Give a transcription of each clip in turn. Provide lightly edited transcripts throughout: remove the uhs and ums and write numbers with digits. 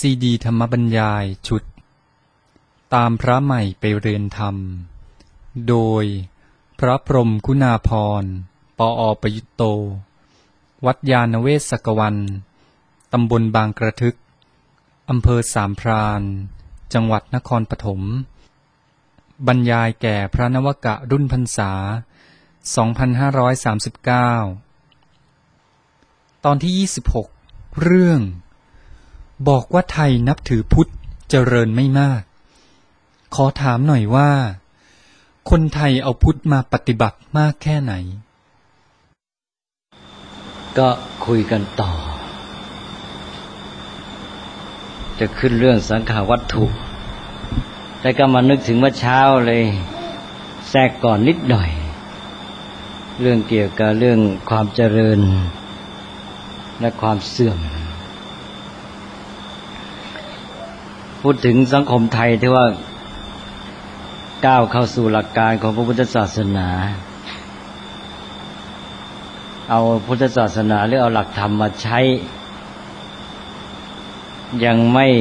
ซีดีธรรมบรรยายชุดตามพระใหม่ไปเรียนธรรมโดยพระพรหมคุณาภรณ์ ปอ.ประยุตโต วัดยานเวศกวัน ตำบลบางกระทึก อำเภอสามพราน จังหวัดนครปฐม บรรยายแก่พระนวกะรุ่นพรรษา 2539 ตอนที่ 26 เรื่องบอกว่าไทยนับถือพุทธเจริญไม่มากขอถามหน่อยว่าคนไทยเอาพุทธมาปฏิบัติมากแค่ไหนก็คุยกันต่อจะขึ้นเรื่องสังขาวัตถุแต่ก็มานึกถึงเมื่อเช้าเลยแทรกก่อนนิดหน่อยเรื่องเกี่ยวกับเรื่องความเจริญและความเสื่อมพูดถึงสังคมไทยที่ว่าก้าวเข้าสู่หลักการของพระพุทธศาสนาเอาพุทธศาสนาหรือเอาหลักธรรมมาใช้ยัง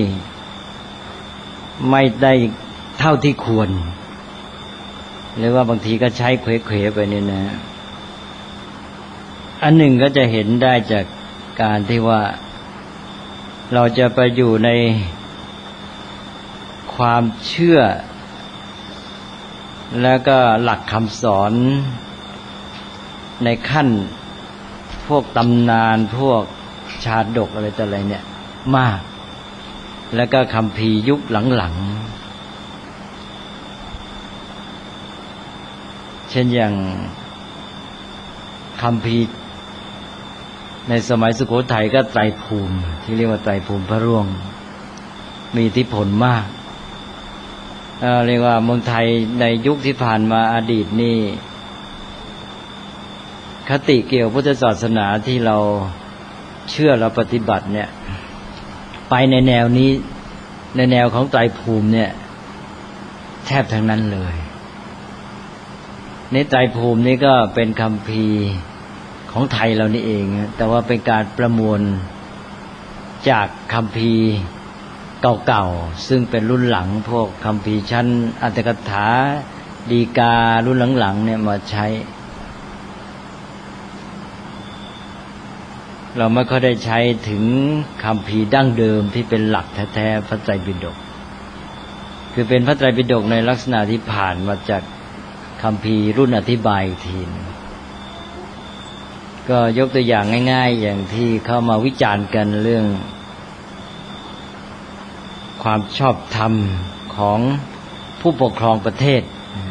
ไม่ได้เท่าที่ควรหรือว่าบางทีก็ใช้เขวๆไปนี่นะอันหนึ่งก็จะเห็นได้จากการที่ว่าเราจะไปอยู่ในความเชื่อแล้วก็หลักคำสอนในขั้นพวกตำนานพวกชาดกอะไรต่ออะไรเนี่ยมากแล้วก็คัมภีร์ยุคหลังๆเช่นอย่างคัมภีร์ในสมัยสุโขทัยก็ไตรภูมิที่เรียกว่าไตรภูมิพระร่วงมีอิทธิพลมากเรียกว่าเมืองไทยในยุคที่ผ่านมาอดีตนี่คติเกี่ยวพุทธศาสนาที่เราเชื่อเราปฏิบัติเนี่ยไปในแนวนี้ในแนวของไตรภูมิเนี่ยแทบทั้งนั้นเลยในไตรภูมินี่ก็เป็นคัมภีร์ของไทยเรานี่เองแต่ว่าเป็นการประมวลจากคัมภีร์เก่าๆซึ่งเป็นรุ่นหลังพวกคัมภีร์ชั้นอัตถกถาดีการุ่นหลังๆเนี่ยมาใช้เราไม่ค่อยได้ใช้ถึงคัมภีร์ดั้งเดิมที่เป็นหลักแท้ๆพระไตรปิฎกคือเป็นพระไตรปิฎกในลักษณะที่ผ่านมาจากคัมภีร์รุ่นอธิบายอีกทีก็ยกตัวอย่างง่ายๆอย่างที่เข้ามาวิจารณ์กันเรื่องความชอบธรรมของผู้ปกครองประเทศ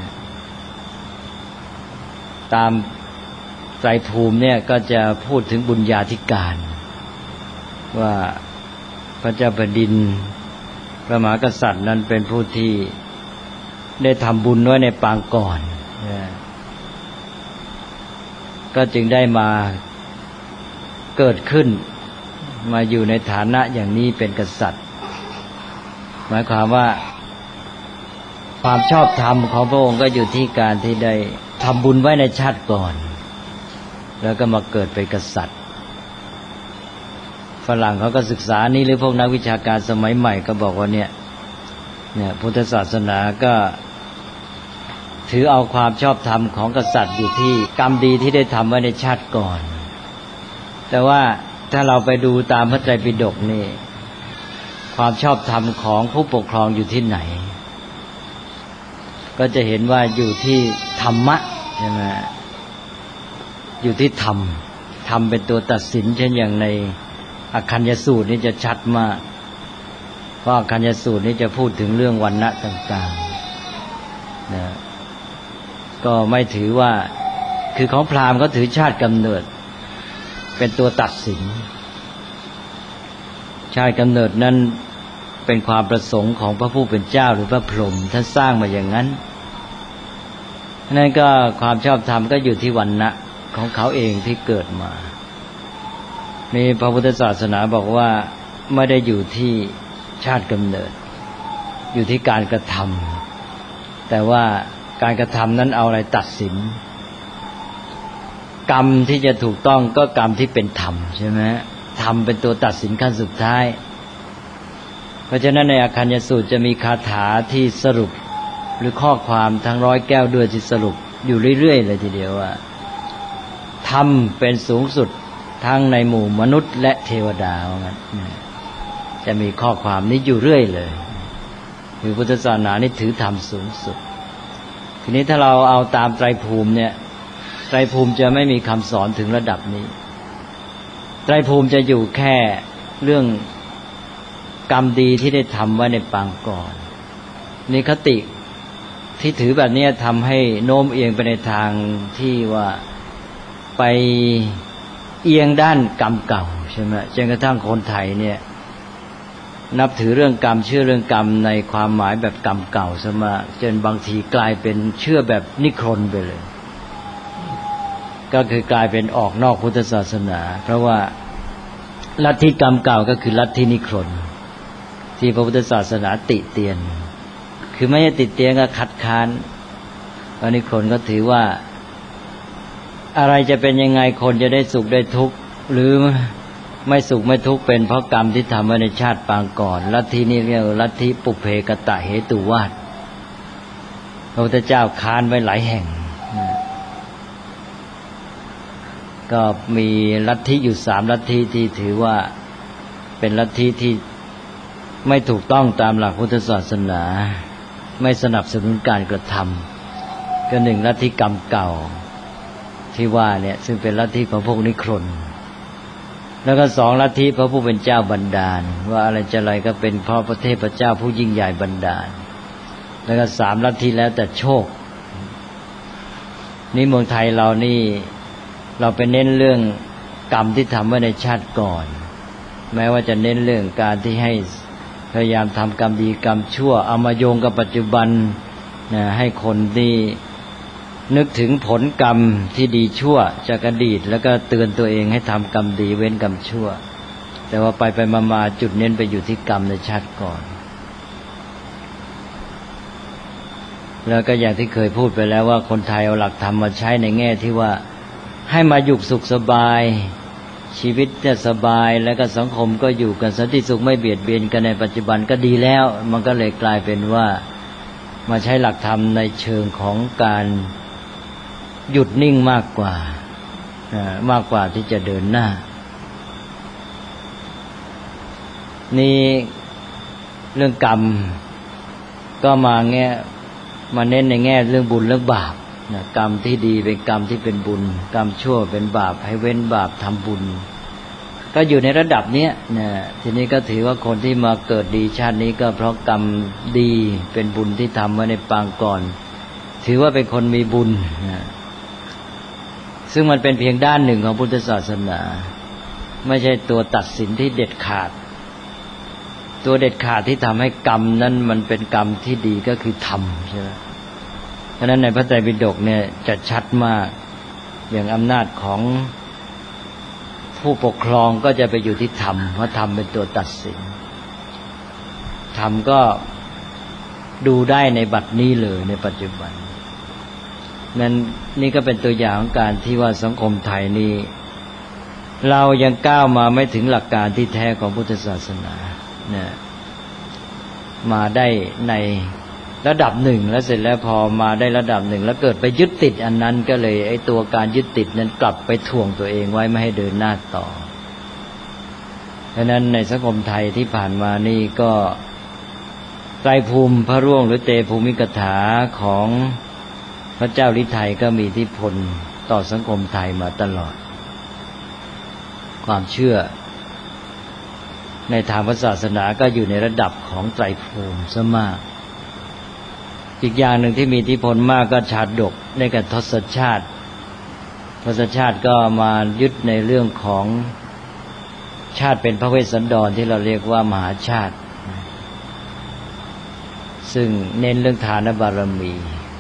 ตามไตรภูมิเนี่ยก็จะพูดถึงบุญญาธิการว่าพระเจ้าแผ่นดินพระมหากษัตริย์นั้นเป็นผู้ที่ได้ทำบุญไว้ในปางก่อนก็จึงได้มาเกิดขึ้นมาอยู่ในฐานะอย่างนี้เป็นกษัตริย์หมายความว่าความชอบธรรมของพระองค์ก็อยู่ที่การที่ได้ทำบุญไว้ในชาติก่อนแล้วก็มาเกิดเป็นกษัตริย์ฝรั่งเขาก็ศึกษานี้หรือพวกนักวิชาการสมัยใหม่ก็บอกว่าเนี่ยพุทธศาสนาก็ถือเอาความชอบธรรมของกษัตริย์อยู่ที่กรรมดีที่ได้ทำไว้ในชาติก่อนแต่ว่าถ้าเราไปดูตามพระไตรปิฎกนี่ความชอบธรรมของผู้ปกครองอยู่ที่ไหนก็จะเห็นว่าอยู่ที่ธรรมะใช่ไหมอยู่ที่ธรรมเป็นตัวตัดสินเช่นอย่างในอคัญญสูตรนี่จะชัดมากเพราะอคัญญสูตรนี่จะพูดถึงเรื่องวรรณะต่างๆนะก็ไม่ถือว่าคือของพราหมณ์ก็ถือชาติกำเนิดเป็นตัวตัดสินชาติกำเนิดนั้นเป็นความประสงค์ของพระผู้เป็นเจ้าหรือพระพรหมท่านสร้างมาอย่างนั้นนั่นก็ความชอบธรรมก็อยู่ที่วรรณะของเขาเองที่เกิดมามีพระพุทธศาสนาบอกว่าไม่ได้อยู่ที่ชาติกำเนิดอยู่ที่การกระทำแต่ว่าการกระทำนั้นเอาอะไรตัดสินกรรมที่จะถูกต้องก็กรรมที่เป็นธรรมใช่ไหมธรรมเป็นตัวตัดสินขั้นสุดท้ายราะฉะนั้นในอาคัญญสูตรจะมีคาถาที่สรุปหรือข้อความทั้งร้อยแก้วด้วยที่สรุปอยู่เรื่อยๆเลยทีเดียวว่าธรรมเป็นสูงสุดทั้งในหมู่มนุษย์และเทวดาว่างั้นจะมีข้อความนี้อยู่เรื่อยเลยคือพุทธศาสนานี่ถือธรรมสูงสุดทีนี้ถ้าเราเอาตามไตรภูมิเนี่ยไตรภูมิจะไม่มีคำสอนถึงระดับนี้ไตรภูมิจะอยู่แค่เรื่องกรรมดีที่ได้ทำไว้ในปางก่อนนี่คติที่ถือแบบนี้ทำให้โน้มเอียงไปในทางที่ว่าไปเอียงด้านกรรมเก่าใช่ไหมจนกระทั่งคนไทยเนี่ยนับถือเรื่องกรรมเชื่อเรื่องกรรมในความหมายแบบกรรมเก่าซะมากจนบางทีกลายเป็นเชื่อแบบนิครนไปเลยก็คือกลายเป็นออกนอกพุทธศาสนาเพราะว่าลัทธิกรรมเก่าก็คือลัทธินิครนที่พระพุทธศาสนาติเตียนคือไม่ใช่ติเตียนก็คัดค้านอันนี้คนก็ถือว่าอะไรจะเป็นยังไงคนจะได้สุขได้ทุกข์หรือไม่สุขไม่ทุกข์เป็นเพราะกรรมที่ทำไว้ในชาติปางก่อนลัทธินี้เรียกลัทธิปุเพกตะเหตุวาทพระพุทธเจ้าค้านไว้หลายแห่งก็มีลัทธิอยู่3ลัทธิที่ถือว่าเป็นลัทธิที่ไม่ถูกต้องตามหลักพุทธศาสนาไม่สนับสนุนการกระทำก็1ลัทธิกรรมเก่าที่ว่าเนี่ยซึ่งเป็นลัทธิของพวกนิครนแล้วก็2ลัทธิพระผู้เป็นเจ้าบันดาลว่าอะไรจะอะไรก็เป็นเพราะพระเทพเจ้าผู้ยิ่งใหญ่บันดาลแล้วก็3ลัทธิแล้วแต่โชคนี่เมืองไทยเรานี่เราไปเน้นเรื่องกรรมที่ทำไว้ในชาติก่อนแม้ว่าจะเน้นเรื่องการที่ให้พยายามทำกรรมดีกรรมชั่วเอามาโยงกับปัจจุบันนะให้คนที่นึกถึงผลกรรมที่ดีชั่วจากอดีตแล้วก็เตือนตัวเองให้ทำกรรมดีเว้นกรรมชั่วแต่ว่าไปมาจุดเน้นไปอยู่ที่กรรมในชาติก่อนแล้วก็อย่างที่เคยพูดไปแล้วว่าคนไทยเอาหลักธรรมมาใช้ในแง่ที่ว่าให้มาอยู่สุขสบายชีวิตจะสบายแล้วก็สังคมก็อยู่กันสันติสุขไม่เบียดเบียนกันในปัจจุบันก็ดีแล้วมันก็เลยกลายเป็นว่ามาใช้หลักธรรมในเชิงของการหยุดนิ่งมากกว่าที่จะเดินหน้านี่เรื่องกรรมก็มาเน้นในแง่เรื่องบุญเรื่องบาปกรรมที่ดีเป็นกรรมที่เป็นบุญกรรมชั่วเป็นบาปให้เว้นบาปทำบุญก็อยู่ในระดับนี้นะทีนี้ก็ถือว่าคนที่มาเกิดดีชาตินี้ก็เพราะกรรมดีเป็นบุญที่ทำไว้ในปางก่อนถือว่าเป็นคนมีบุญนะซึ่งมันเป็นเพียงด้านหนึ่งของพุทธศาสนาไม่ใช่ตัวตัดสินที่เด็ดขาดตัวเด็ดขาดที่ทำให้กรรมนั้นมันเป็นกรรมที่ดีก็คือธรรมใช่ไหมเพราะฉะนั้นในพระไตรปิฎกเนี่ยจะชัดมากอย่างอำนาจของผู้ปกครองก็จะไปอยู่ที่ธรรมเพราะธรรมเป็นตัวตัดสินธรรมก็ดูได้ในบัดนี้เลยในปัจจุบันนั้นนี่ก็เป็นตัวอย่างของการที่ว่าสังคมไทยนี้เรายังก้าวมาไม่ถึงหลักการที่แท้ของพุทธศาสนาเนี่ยมาได้ในระดับหนึ่งแล้วเสร็จแล้วพอมาได้ระดับหนึ่งแล้วเกิดไปยึดติดอันนั้นก็เลยไอ้ตัวการยึดติดนั้นกลับไปถ่วงตัวเองไว้ไม่ให้เดินหน้าต่อเพราะนั้นในสังคมไทยที่ผ่านมานี่ก็ไตรภูมิพระร่วงหรือเตภูมิกถาของพระเจ้าฤทัยก็มีอิทธิพลต่อสังคมไทยมาตลอดความเชื่อในทางศาสนาก็อยู่ในระดับของไตรภูมิซะมากอีกอย่างหนึ่งที่มีอิทธิพลมากก็ชาดกในกับทศชาติก็มายึดในเรื่องของชาติเป็นพระเวสสันดรที่เราเรียกว่ามหาชาติซึ่งเน้นเรื่องทานบารมี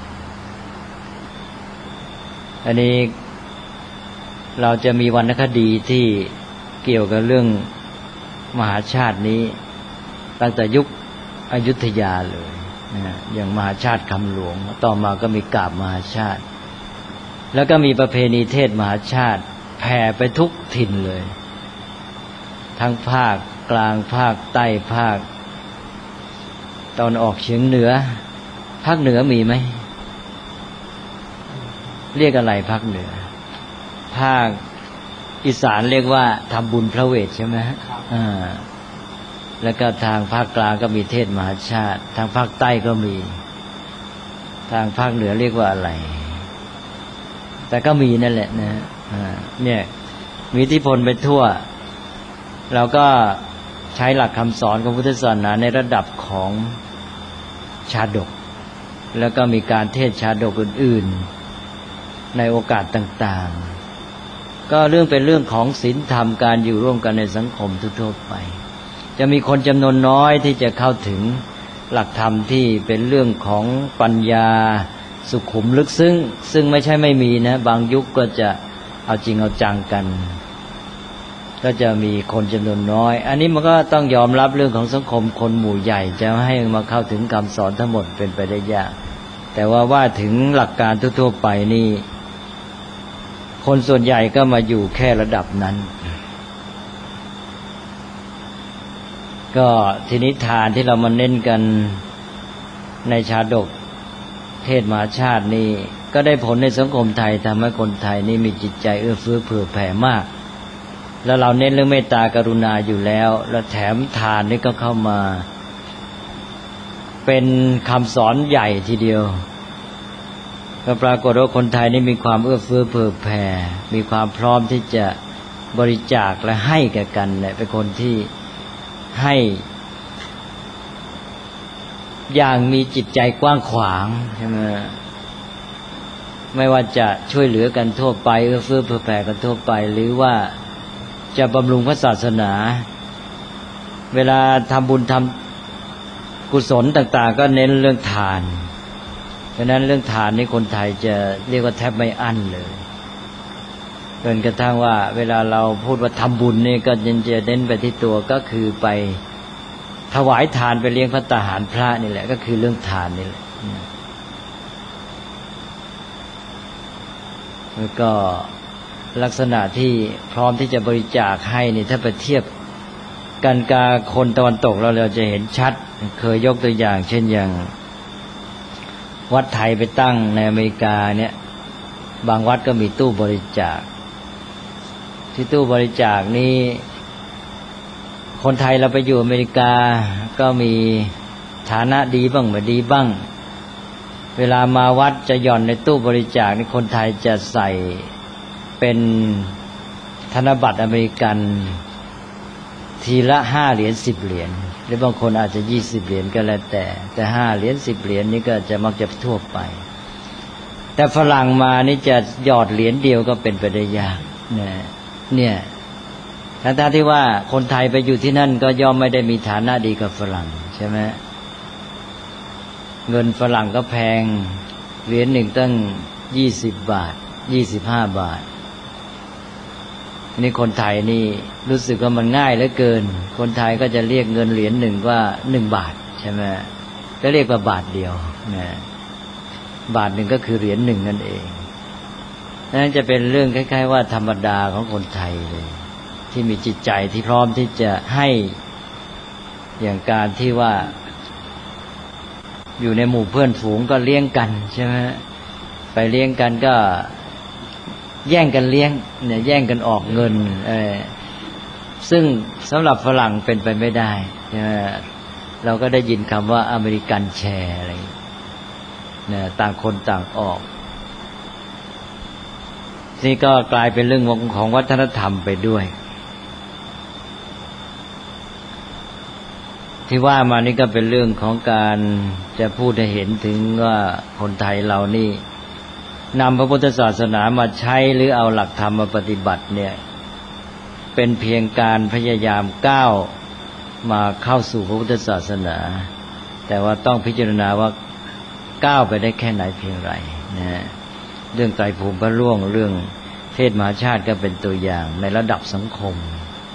อันนี้เราจะมีวรรณคดีที่เกี่ยวกับเรื่องมหาชาตินี้ตั้งแต่ยุคอยุธยาเลยอย่างมหาชาติคำหลวงต่อมาก็มีกาบมหาชาติแล้วก็มีประเพณีเทศมหาชาติแผ่ไปทุกถิ่นเลยทั้งภาคกลางภาคใต้ภาคตอนออกเฉียงเหนือภาคเหนือมีไหมเรียกอะไรภาคเหนือภาคอีสานเรียกว่าทำบุญพระเวทใช่ไหมแล้วก็ทางภาคกลางก็มีเทศมหาชาติทางภาคใต้ก็มีทางภาคเหนือเรียกว่าอะไรแต่ก็มีนั่นแหละนะเนี่ยมีอิทธิพลไปทั่วเราก็ใช้หลักคำสอนของพุทธศาสนาในระดับของชาดกแล้วก็มีการเทศชาดกอื่นๆในโอกาสต่างๆก็เรื่องเป็นเรื่องของศีลธรรมการอยู่ร่วมกันในสังคมทั่วๆไปจะมีคนจำนวนน้อยที่จะเข้าถึงหลักธรรมที่เป็นเรื่องของปัญญาสุขุมลึกซึ้งซึ่งไม่ใช่ไม่มีนะบางยุคก็จะเอาจริงเอาจังกันก็จะมีคนจำนวนน้อยอันนี้มันก็ต้องยอมรับเรื่องของสังคมคนหมู่ใหญ่จะให้มาเข้าถึงคำสอนทั้งหมดเป็นไปได้ยากแต่ว่าถึงหลักการทั่วๆไปนี่คนส่วนใหญ่ก็มาอยู่แค่ระดับนั้นก็ทีนี้ทานที่เรามาเน้นกันในชาดกเทศมหาชาตินี่ก็ได้ผลในสังคมไทยทำให้คนไทยนี่มีจิตใจเอื้อเฟื้อเผื่อแผ่มากแล้วเราเน้นเรื่องเมตตากรุณาอยู่แล้วแล้วแถมทานนี่ก็เข้ามาเป็นคำสอนใหญ่ทีเดียวก็ปรากฏว่าคนไทยนี่มีความเอื้อเฟื้อเผื่อแผ่มีความพร้อมที่จะบริจาคและให้แก่กันเนี่ยเป็นคนที่ให้อย่างมีจิตใจกว้างขวางใช่ไหมไม่ว่าจะช่วยเหลือกันทั่วไปเอื้อเฟื้อเผื่อแผ่กันทั่วไปหรือว่าจะบำรุงพระศาสนาเวลาทำบุญทำกุศลต่างๆก็เน้นเรื่องทานฉะนั้นเรื่องทานนี่คนไทยจะเรียกว่าแทบไม่อั้นเลยจนกระทั่งว่าเวลาเราพูดว่าทำบุญนี่ก็จะเน้นไปที่ตัวก็คือไปถวายทานไปเลี้ยงพระตาหารพระนี่แหละก็คือเรื่องทานนี่แหละแล้วก็ลักษณะที่พร้อมที่จะบริจาคให้นี่ถ้าไปเทียบกันกับคนตะวันตกเราจะเห็นชัดเคยยกตัวอย่างเช่นอย่างวัดไทยไปตั้งในอเมริกาเนี่ยบางวัดก็มีตู้บริจาคที่ตู้บริจาคนี้คนไทยเราไปอยู่อเมริกาก็มีฐานะดีบ้างไม่ดีบ้างเวลามาวัดจะหย่อนในตู้บริจาคนี่คนไทยจะใส่เป็นธนบัตรอเมริกันทีละ5 เหรียญ10 เหรียญหรือบางคนอาจจะ20 เหรียญก็แล้วแต่5 เหรียญ10 เหรียญนี่ก็จะมักจะทั่วไปแต่ฝรั่งมานี่จะหยอดเหรียญเดียวก็เป็นไปได้ยากเนี่ยทั้งที่ว่าคนไทยไปอยู่ที่นั่นก็ย่อมไม่ได้มีฐานะดีกับฝรั่งใช่ไหมเงินฝรั่งก็แพงเหรียญหนึ่งตั้ง20 บาท25 บาทนี่คนไทยนี่รู้สึกว่ามันง่ายเหลือเกินคนไทยก็จะเรียกเงินเหรียญหนึ่งว่า1 บาทใช่ไหมก็เรียกว่าบาทเดียวนะบาทหนึ่งก็คือเหรียญหนึ่งนั่นเองนั่นจะเป็นเรื่องคล้ายๆว่าธรรมดาของคนไทยเลยที่มีจิตใจที่พร้อมที่จะให้อย่างการที่ว่าอยู่ในหมู่เพื่อนฝูงก็เลี้ยงกันใช่ไหมไปเลี้ยงกันก็แย่งกันเลี้ยงเนี่ยแย่งกันออกเงินซึ่งสำหรับฝรั่งเป็นไปไม่ได้ใช่ไหมเราก็ได้ยินคำว่าอเมริกันแชร์อะไรเนี่ยต่างคนต่างออกนี่ก็กลายเป็นเรื่องของวัฒนธรรมไปด้วยที่ว่ามานี่ก็เป็นเรื่องของการจะพูดให้เห็นถึงว่าคนไทยเรานี่นำพระพุทธศาสนามาใช้หรือเอาหลักธรรมมาปฏิบัติเนี่ยเป็นเพียงการพยายามก้าวมาเข้าสู่พระพุทธศาสนาแต่ว่าต้องพิจารณาว่าก้าวไปได้แค่ไหนเพียงไรนะเรื่องไตรภูมิพระร่วงเรื่องเทศมหาชาติก็เป็นตัวอย่างในระดับสังคม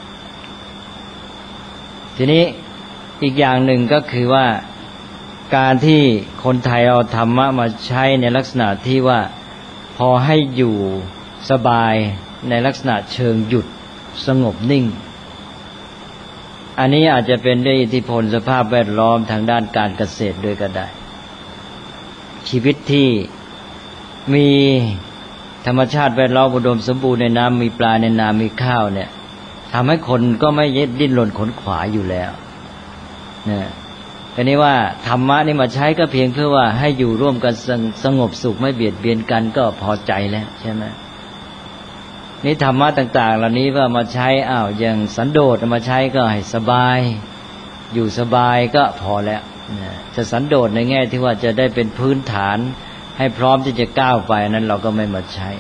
ทีนี้อีกอย่างหนึ่งก็คือว่าการที่คนไทยเอาธรรมะมาใช้ในลักษณะที่ว่าพอให้อยู่สบายในลักษณะเชิงหยุดสงบนิ่งอันนี้อาจจะเป็นด้วยอิทธิพลสภาพแวดล้อมทางด้านการเกษตรด้วยก็ได้ชีวิตที่มีธรรมชาติแวดล้อมอุดมสมบูรณ์ในน้ำมีปลาในนามีข้าวเนี่ยทำให้คนก็ไม่ดิ้นรนขนขวายอยู่แล้วเนี่ยทีนี้ว่าธรรมะนี่มาใช้ก็เพียงเพื่อว่าให้อยู่ร่วมกันสงบสุขไม่เบียดเบียนกันก็พอใจแล้วใช่ไหมนี่ธรรมะต่างๆเหล่านี้ว่ามาใช้อย่างสันโดษมาใช้ก็ให้สบายอยู่สบายก็พอแล้วจะสันโดษในแง่ที่ว่าจะได้เป็นพื้นฐานให้พร้อมที่จะก้าวไปนั้นเราก็ไม่มาใช้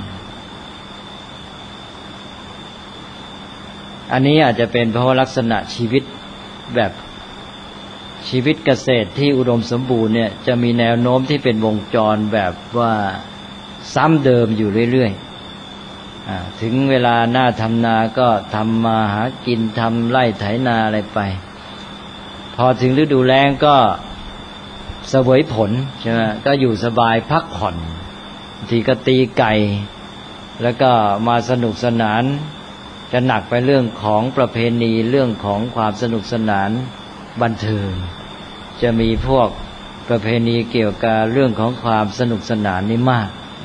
อันนี้อาจจะเป็นเพราะลักษณะชีวิตแบบชีวิตเกษตรที่อุดมสมบูรณ์เนี่ยจะมีแนวโน้มที่เป็นวงจรแบบว่าซ้ำเดิมอยู่เรื่อยๆถึงเวลาหน้าทำนาก็ทำมาหากินทำไร่ไถนาอะไรไปพอถึงฤดูแล้งก็เสวยผลใช่ไหมก็อยู่สบายพักผ่อนทีก็ตีไก่แล้วก็มาสนุกสนานจะหนักไปเรื่องของประเพณีเรื่องของความสนุกสนานบันเทิงจะมีพวกประเพณีเกี่ยวกับเรื่องของความสนุกสนานนี่มาก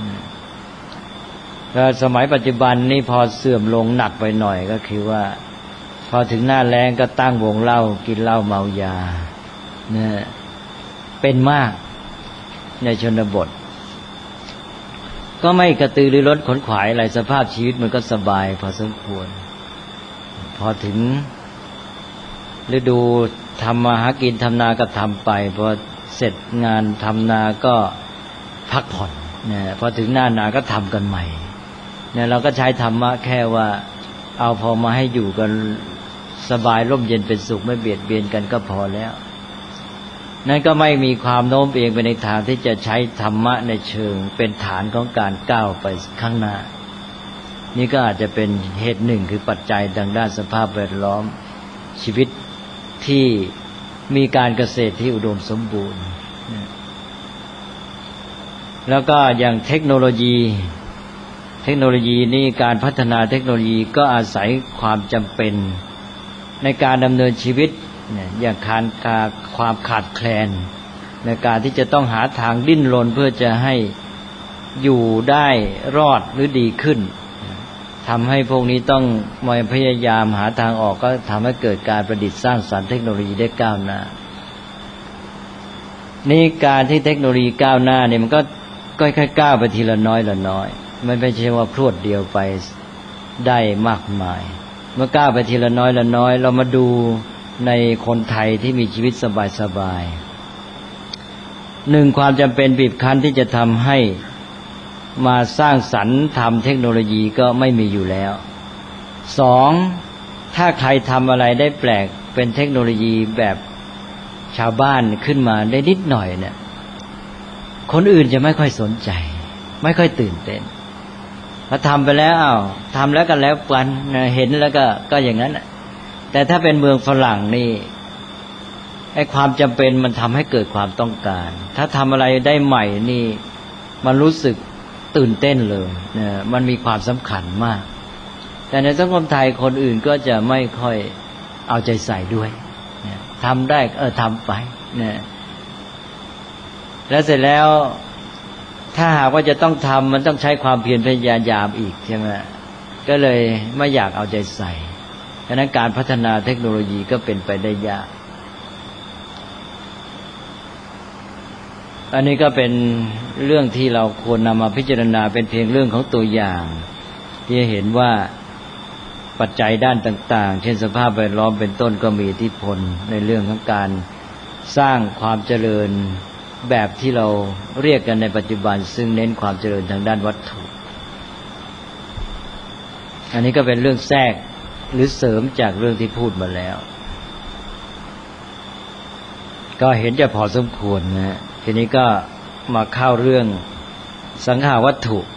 แล้วสมัยปัจจุบันนี่พอเสื่อมลงหนักไปหน่อยก็คือว่าพอถึงหน้าแล้งก็ตั้งวงเหล้ากินเหล้าเมายาเนี่ยเป็นมากในชนบทก็ไม่กระตือรือร้นขนขวายอะไรสภาพชีวิตมันก็สบายพอสมควรพอถึงฤดูทำมาหากินทำนาก็ทำไปพอเสร็จงานทำนาก็พักผ่อนเนี่ยพอถึงหน้านาก็ทำกันใหม่เนี่ยเราก็ใช้ธรรมะแค่ว่าเอาพอมาให้อยู่กันสบายร่มเย็นเป็นสุขไม่เบียดเบียนกันก็พอแล้วนั่นก็ไม่มีความโน้มเอียงไปในทางที่จะใช้ธรรมะในเชิงเป็นฐานของการก้าวไปข้างหน้านี่ก็อาจจะเป็นเหตุหนึ่งคือปัจจัยทางด้านสภาพแวดล้อมชีวิตที่มีการเกษตรที่อุดมสมบูรณ์แล้วก็อย่างเทคโนโลยีนี่การพัฒนาเทคโนโลยีก็อาศัยความจำเป็นในการดำเนินชีวิตอย่างความขาดแคลนในการที่จะต้องหาทางดิ้นรนเพื่อจะให้อยู่ได้รอดหรือดีขึ้นทำให้พวกนี้ต้องมาพยายามหาทางออกก็ทำให้เกิดการประดิษฐ์สร้างสรรค์เทคโนโลยีได้ก้าวหน้านี่การที่เทคโนโลยีก้าวหน้าเนี่ยมันก็ค่อยๆก้าวไปทีละน้อยละน้อยไม่ใช่ว่าพรวดเดียวไปได้มากมายเมื่อก้าวไปทีละน้อยละน้อยเรามาดูในคนไทยที่มีชีวิตสบายๆหนึ่งความจำเป็นบีบคั้นที่จะทำให้มาสร้างสรรค์ทำเทคโนโลยีก็ไม่มีอยู่แล้วสองถ้าใครทำอะไรได้แปลกเป็นเทคโนโลยีแบบชาวบ้านขึ้นมาได้นิดหน่อยเนี่ยคนอื่นจะไม่ค่อยสนใจไม่ค่อยตื่นเต้นพอทำไปแล้วทำแล้วกันแล้วกันเห็นแล้วก็อย่างนั้นแต่ถ้าเป็นเมืองฝรั่งนี่ไอ้ความจำเป็นมันทำให้เกิดความต้องการถ้าทำอะไรได้ใหม่นี่มันรู้สึกตื่นเต้นเลยมันมีความสำคัญมากแต่ในสังคมไทยคนอื่นก็จะไม่ค่อยเอาใจใส่ด้วยทำได้ทำไปแล้วเสร็จแล้วถ้าหากว่าจะต้องทำมันต้องใช้ความเพียรพยายามอีกใช่ไหมก็เลยไม่อยากเอาใจใส่ฉะนั้นการพัฒนาเทคโนโลยีก็เป็นไปได้ยากอันนี้ก็เป็นเรื่องที่เราควรนำมาพิจารณาเป็นเพียงเรื่องของตัวอย่างที่เห็นว่าปัจจัยด้านต่างๆเช่นสภาพแวดล้อมเป็นต้นก็มีอิทธิพลในเรื่องของการสร้างความเจริญแบบที่เราเรียกกันในปัจจุบันซึ่งเน้นความเจริญทางด้านวัตถุอันนี้ก็เป็นเรื่องแทรกหรือเสริมจากเรื่องที่พูดมาแล้วก็เห็นจะพอสมควรนะทีนี้ก็มาเข้าเรื่องสังขารวัตถุ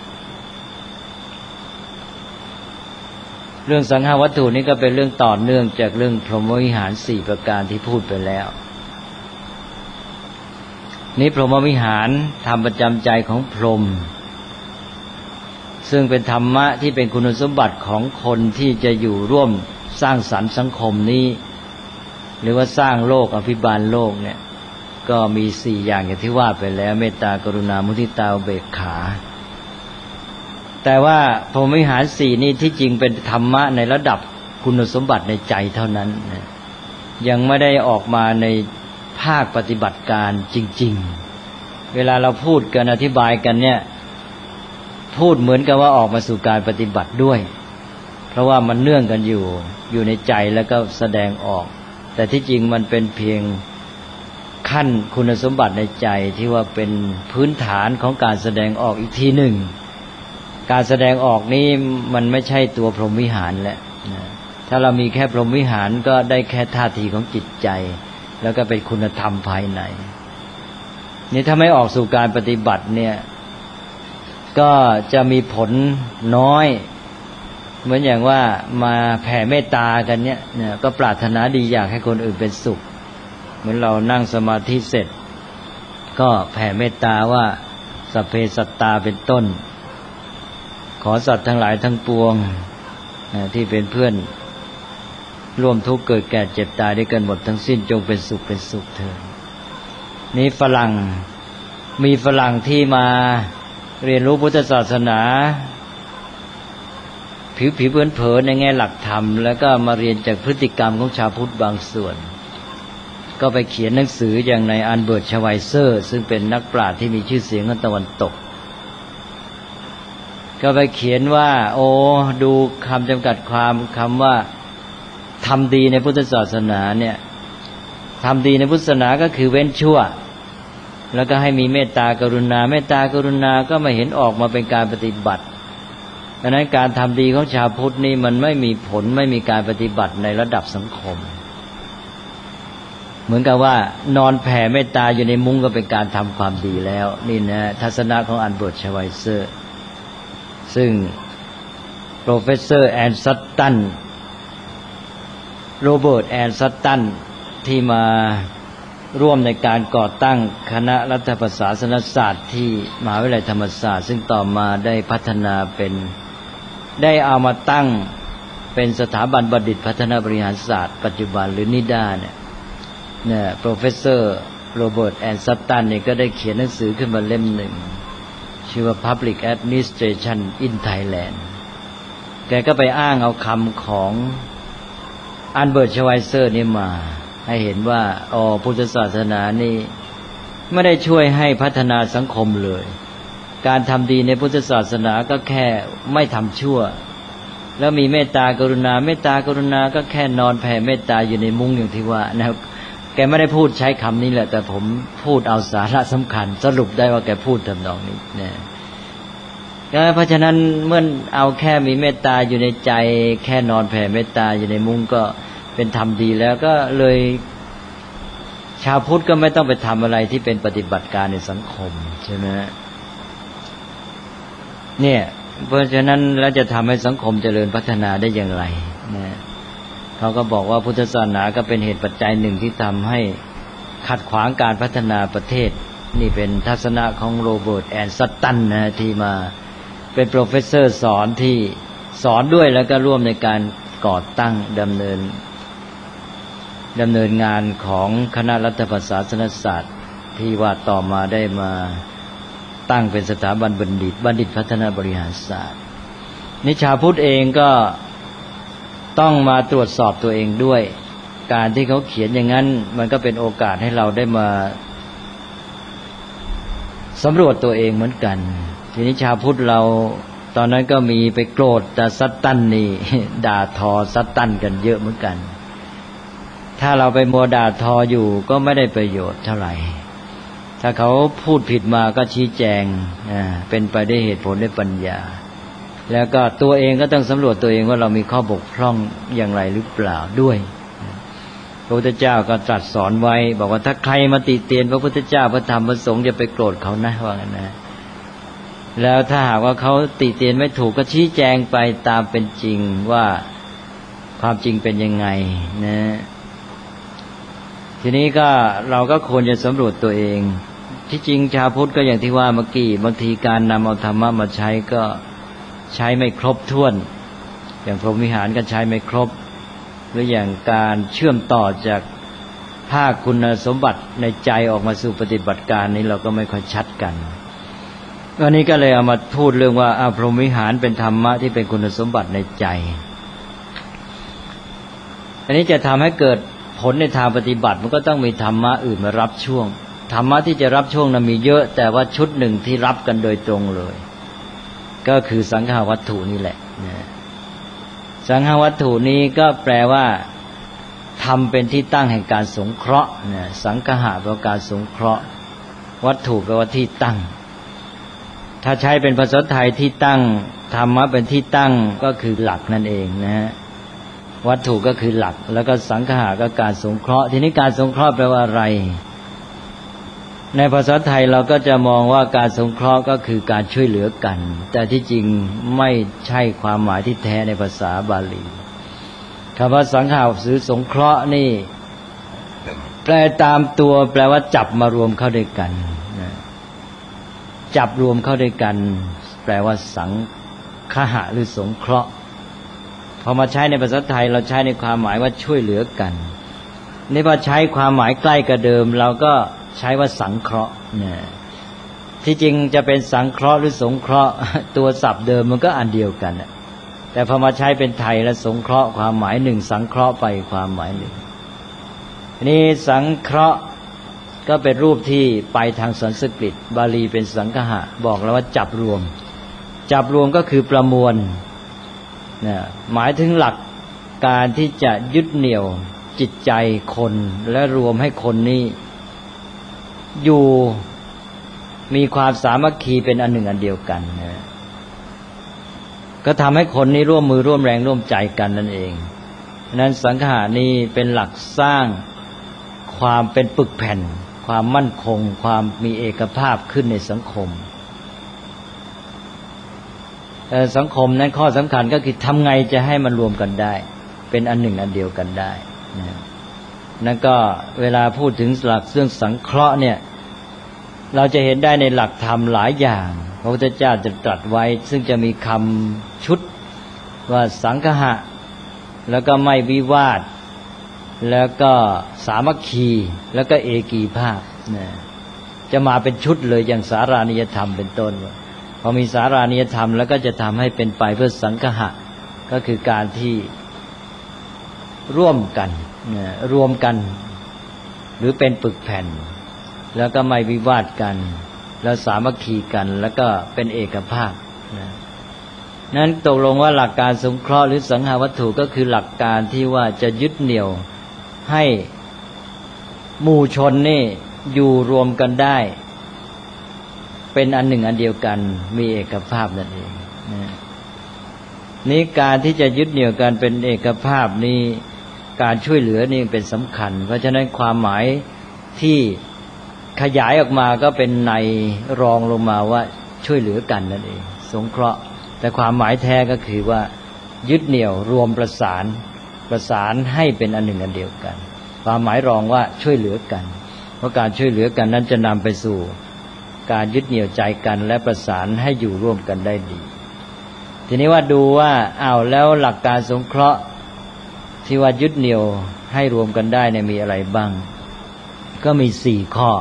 เรื่องสังขารวัตถุนี้ก็เป็นเรื่องต่อเนื่องจากเรื่องพรหมวิหาร4ประการที่พูดไปแล้วนี้พรหมวิหารธรรมประจำใจของพรหมซึ่งเป็นธรรมะที่เป็นคุณสมบัติของคนที่จะอยู่ร่วมสร้างสรรค์สังคมนี้หรือว่าสร้างโลกอภิบาลโลกเนี่ยก็มี4อย่างอย่างที่ว่าไปแล้วเมตตากรุณามุทิตาอุเบกขาแต่ว่าพรหมวิหาร4นี้ที่จริงเป็นธรรมะในระดับคุณสมบัติในใจเท่านั้นนะยังไม่ได้ออกมาในภาคปฏิบัติการจริงๆเวลาเราพูดกันอธิบายกันเนี่ยพูดเหมือนกับว่าออกมาสู่การปฏิบัติด้วยเพราะว่ามันเนื่องกันอยู่ในใจแล้วก็แสดงออกแต่ที่จริงมันเป็นเพียงขั้นคุณสมบัติในใจที่ว่าเป็นพื้นฐานของการแสดงออกอีกทีหนึ่งการแสดงออกนี้มันไม่ใช่ตัวพรหมวิหารแล้วถ้าเรามีแค่พรหมวิหารก็ได้แค่ท่าทีของจิตใจแล้วก็เป็นคุณธรรมภายในนี่ถ้าไม่ออกสู่การปฏิบัติเนี่ยก็จะมีผลน้อยเหมือนอย่างว่ามาแผ่เมตตากันเนี่ยก็ปรารถนาดีอยากให้คนอื่นเป็นสุขเหมือนเรานั่งสมาธิเสร็จก็แผ่เมตตาว่าสัพเพสัตตาเป็นต้นขอสัตว์ทั้งหลายทั้งปวงที่เป็นเพื่อนร่วมทุกข์เกิดแก่เจ็บตายด้วยกันหมดทั้งสิ้นจงเป็นสุขเถิดนี้ฝรั่งมีฝรั่งที่มาเรียนรู้พุทธศาสนาผิวเผินๆในแง่หลักธรรมแล้วก็มาเรียนจากพฤติกรรมของชาวพุทธบางส่วนก็ไปเขียนหนังสืออย่างในอันเบิร์ตชไวเซอร์ซึ่งเป็นนักปราชญ์ที่มีชื่อเสียงของตะวันตกก็ไปเขียนว่าโอ้ดูคำจำกัดความคำว่าทำดีในพุทธศาสนาเนี่ยทำดีในพุทธศาสนาก็คือเว้นชั่วแล้วก็ให้มีเมตตากรุณาเมตตากรุณาก็ไม่เห็นออกมาเป็นการปฏิบัติดังนั้นการทำดีของชาวพุทธนี่มันไม่มีผลไม่มีการปฏิบัติในระดับสังคมเหมือนกับว่านอนแผ่เมตตาอยู่ในมุ้งก็เป็นการทำความดีแล้วนี่นะทัศนะของอันเบิร์ตชไวเซอร์ซึ่งโปรเฟสเซอร์แอนซัตตันโรเบิร์ตแอนซัตตันที่มาร่วมในการก่อตั้งคณะรัฐประศาสนศาสตร์ที่มหาวิทยาลัยธรรมศาสตร์ซึ่งต่อมาได้พัฒนาเป็นได้เอามาตั้งเป็นสถาบันบัณฑิตพัฒนาบริหารศาสตร์ปัจจุบันหรือนิด้าเนี่ยโปรเฟสเซอร์โรเบิร์ตแอนซัตตันเนี่ยก็ได้เขียนหนังสือขึ้นมาเล่มหนึ่งชื่อว่า Public Administration in Thailand แกก็ไปอ้างเอาคำของอันเบิร์ตชไวเซอร์นี่มาให้เห็นว่าพุทธศาสนานี่ไม่ได้ช่วยให้พัฒนาสังคมเลยการทำดีในพุทธศาสนาก็แค่ไม่ทำชั่วแล้วมีเมตตากรุณาเมตตากรุณาก็แค่นอนแผ่เมตตาอยู่ในมุ้งอย่างที่ว่านะครับแกไม่ได้พูดใช้คำนี้แหละแต่ผมพูดเอาสาระสำคัญสรุปได้ว่าแกพูดทำนองนี้นะเพราะฉะนั้นเมื่อเอาแค่มีเมตตาอยู่ในใจแค่นอนแผ่เมตตาอยู่ในมุ้งก็เป็นธรรมดีแล้วก็เลยชาวพุทธก็ไม่ต้องไปทำอะไรที่เป็นปฏิบัติการในสังคมใช่ไหมเนี่ยเพราะฉะนั้นแล้วจะทำให้สังคมเจริญพัฒนาได้อย่างไรนะเขาก็บอกว่าพุทธศาสนาก็เป็นเหตุปัจจัยหนึ่งที่ทำให้ขัดขวางการพัฒนาประเทศนี่เป็นทัศนะของโรเบิร์ตแอนซัตตันนะที่มาเป็นโปรเฟสเซอร์สอนที่สอนด้วยแล้วก็ร่วมในการก่อตั้งดำเนินงานของคณะรัฐประศาสนศาสตร์ที่ว่าต่อมาได้มาตั้งเป็นสถาบันบัณฑิตพัฒนาบริหารศาสตร์นิชาพุทธเองก็ต้องมาตรวจสอบตัวเองด้วยการที่เขาเขียนอย่างนั้นมันก็เป็นโอกาสให้เราได้มาสำรวจตัวเองเหมือนกันทีนี้ชาวพุทธเราตอนนั้นก็มีไปโกรธแต่ซัตตันนี่ด่าทอซัตตันกันเยอะเหมือนกันถ้าเราไปมัวด่าทออยู่ก็ไม่ได้ประโยชน์เท่าไหร่ถ้าเขาพูดผิดมาก็ชี้แจงเป็นไปด้วยเหตุผลด้วยปัญญาแล้วก็ตัวเองก็ต้องสำรวจตัวเองว่าเรามีข้อบกพร่องอย่างไรหรือเปล่าด้วยพระพุทธเจ้าก็ตรัสสอนไว้บอกว่าถ้าใครมาติเตียนพระพุทธเจ้าพระธรรมพระสงฆ์อย่าไปโกรธเขานะว่างั้นนะแล้วถ้าหากว่าเขาติเตียนไม่ถูกก็ชี้แจงไปตามเป็นจริงว่าความจริงเป็นยังไงนะทีนี้ก็เราก็ควรจะสำรวจตัวเองที่จริงชาวพุทธก็อย่างที่ว่าเมื่อกี้บางทีการนำเอาธรรมะมาใช้ก็ใช้ไม่ครบถ้วนอย่างพรหมวิหารก็ใช้ไม่ครบหรืออย่างการเชื่อมต่อจากภาคคุณสมบัติในใจออกมาสู่ปฏิบัติการนี้เราก็ไม่ค่อยชัดกันวันนี้ก็เลยเอามาพูดเรื่องว่าพรหมวิหารเป็นธรรมะที่เป็นคุณสมบัติในใจอันนี้จะทำให้เกิดผลในทางปฏิบัติมันก็ต้องมีธรรมะอื่นมารับช่วงธรรมะที่จะรับช่วงนั้นมีเยอะแต่ว่าชุดหนึ่งที่รับกันโดยตรงเลยก็คือสังฆวัตถุนี่แหละสังฆวัตถุนี้ก็แปลว่าทำเป็นที่ตั้งแห่งการสงเคราะห์สังฆะแปลว่าการสงเคราะห์วัตถุแปลว่าที่ตั้งถ้าใช้เป็นภาษาไทยที่ตั้งธรรมะเป็นที่ตั้งก็คือหลักนั่นเองนะฮะวัตถุก็คือหลักแล้วก็สังฆะก็การสงเคราะห์ทีนี้การสงเคราะห์แปลว่าอะไรในภาษาไทยเราก็จะมองว่าการสงเคราะห์ก็คือการช่วยเหลือกันแต่ที่จริงไม่ใช่ความหมายที่แท้ในภาษาบาลีคำว่าสังฆะหรือสงเคราะห์นี่แปลตามตัวแปลว่าจับมารวมเข้าด้วยกันจับรวมเข้าด้วยกันแปลว่าสังฆะหรือสงเคราะห์พอมาใช้ในภาษาไทยเราใช้ในความหมายว่าช่วยเหลือกันนี่พอใช้ความหมายใกล้กับเดิมเราก็ใช้ว่าสังเคราะห์ที่จริงจะเป็นสังเคราะห์หรือสงเคราะห์ตัวศัพท์เดิมมันก็อันเดียวกันแต่พอมาใช้เป็นไทยแล้วสงเคราะห์ความหมายหนึ่งสังเคราะห์ไปความหมายหนึ่งนี่สังเคราะห์ก็เป็นรูปที่ไปทางสันสกฤตบาลีเป็นสังฆะบอกแล้วว่าจับรวมจับรวมก็คือประมวลหมายถึงหลักการที่จะยึดเหนี่ยวจิตใจคนและรวมให้คนนี้อยู่มีความสามัคคีเป็นอันหนึ่งอันเดียวกันก็ทำให้คนนี้ร่วมมือร่วมแรงร่วมใจกันนั่นเองนั้นสังฆะนี้เป็นหลักสร้างความเป็นปึกแผ่นความมั่นคงความมีเอกภาพขึ้นในสังคมสังคมนั้นข้อสำคัญก็คือทำไงจะให้มันรวมกันได้เป็นอันหนึ่งอันเดียวกันได้นั่นก็เวลาพูดถึงหลักเรื่องสังเคราะห์เนี่ยเราจะเห็นได้ในหลักธรรมหลายอย่างพระพุทธเจ้าจะตรัสไว้ซึ่งจะมีคำชุดว่าสังฆะแล้วก็ไม่วิวาทแล้วก็สามัคคีแล้วก็เอกีภาพจะมาเป็นชุดเลยอย่างสารานิยธรรมเป็นต้นพอมีสารานิยธรรมแล้วก็จะทำให้เป็นไปเพื่อสังฆะก็คือการที่ร่วมกันรวมกันหรือเป็นปึกแผ่นแล้วก็ไม่วิวาทกันแล้วสามัคคีกันแล้วก็เป็นเอกภาพนั้นตกลงว่าหลักการสงเคราะห์หรือสังฆวัตถุก็คือหลักการที่ว่าจะยึดเหนี่ยวให้หมู่ชนนี่อยู่รวมกันได้เป็นอันหนึ่งอันเดียวกันมีเอกภาพนั่นเองนี้การที่จะยึดเหนี่ยวกันเป็นเอกภาพนี้การช่วยเหลือนี่เป็นสำคัญเพราะฉะนั้นความหมายที่ขยายออกมาก็เป็นในรองลงมาว่าช่วยเหลือกันนั่นเองสงเคราะห์แต่ความหมายแท้ก็คือว่ายึดเหนี่ยวรวมประสานให้เป็นอันหนึ่งอันเดียวกันความหมายรองว่าช่วยเหลือกันเพราะการช่วยเหลือกันนั้นจะนำไปสู่การยึดเหนี่ยวใจกันและประสานให้อยู่ร่วมกันได้ดีทีนี้ว่าดูว่าแล้วหลักการสงเคราะห์ที่ว่ายึดเหนี่ยวให้รวมกันได้เนี่ยมีอะไรบ้างก็มี4ข้อ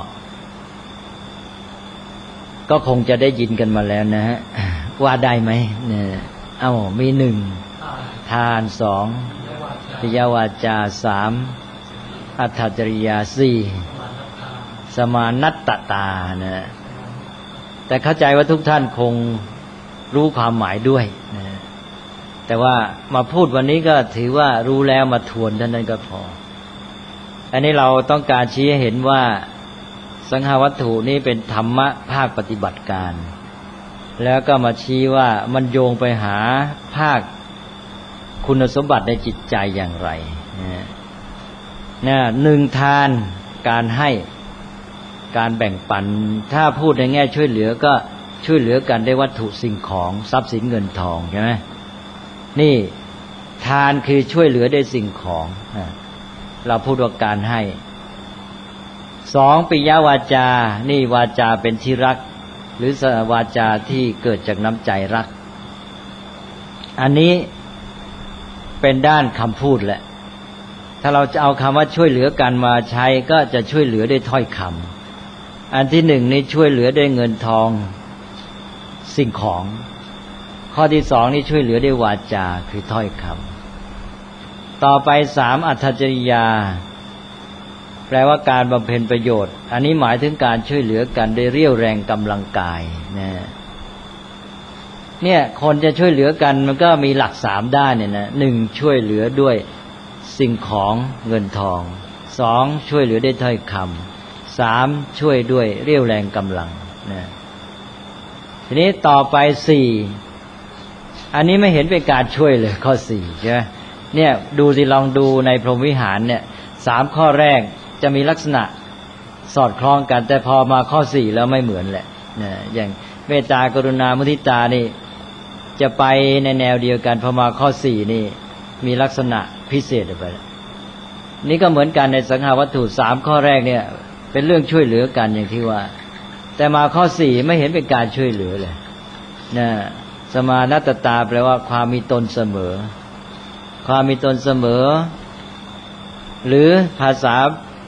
ก็คงจะได้ยินกันมาแล้วนะฮะว่าได้ไหมเนี่ยมี1ทาน2ปิยวาจา3อัตถจริยา4สมานัตตตานะแต่เข้าใจว่าทุกท่านคงรู้ความหมายด้วยนะแต่ว่ามาพูดวันนี้ก็ถือว่ารู้แล้วมาทวนเท่านั้นก็พออันนี้เราต้องการชี้ให้เห็นว่าสังฆวัตถุนี้เป็นธรรมะภาคปฏิบัติการแล้วก็มาชี้ว่ามันโยงไปหาภาคคุณสมบัติในจิตใจอย่างไร1ทานการให้การแบ่งปันถ้าพูดในแง่ช่วยเหลือก็ช่วยเหลือกันได้วัตถุสิ่งของทรัพย์สินเงินทองใช่ไหมนี่ทานคือช่วยเหลือได้สิ่งของเราพูดว่าการให้2ปิยวาจานี่วาจาเป็นที่รักหรือวาจาที่เกิดจากน้ำใจรักอันนี้เป็นด้านคำพูดแหละถ้าเราจะเอาคำว่าช่วยเหลือกันมาใช้ก็จะช่วยเหลือด้วยถ้อยคำอันที่หนึ่งนี่ช่วยเหลือด้วยเงินทองสิ่งของข้อที่สองนี่ช่วยเหลือด้วยวาจาคือถ้อยคำต่อไปสามอัตถจริยาแปลว่าการบำเพ็ญประโยชน์อันนี้หมายถึงการช่วยเหลือกันด้วยเรี่ยวแรงกำลังกายเนี่ยคนจะช่วยเหลือกันมันก็มีหลักสามด้านเนี่ยนะหนึ่งช่วยเหลือด้วยสิ่งของเงินทองสองช่วยเหลือด้วยถ้อยคำสามช่วยด้วยเรี่ยวแรงกำลังนะทีนี้ต่อไปสี่อันนี้ไม่เห็นเป็นการช่วยเลยข้อสี่ใช่ไหมเนี่ยดูสิลองดูในพรหมวิหารเนี่ยสามข้อแรกจะมีลักษณะสอดคล้องกันแต่พอมาข้อสี่แล้วไม่เหมือนแหละนะอย่างเมตตากรุณามุทิตานี่จะไปในแนวเดียวกันพอมาข้อสี่นี่มีลักษณะพิเศษไปนี่ก็เหมือนกันในสังฆาวัตถุสามข้อแรกเนี่ยเป็นเรื่องช่วยเหลือกันอย่างที่ว่าแต่มาข้อสี่ไม่เห็นเป็นการช่วยเหลือเลยนะสมานัตตาแปลว่าความมีตนเสมอความมีตนเสมอหรือภาษา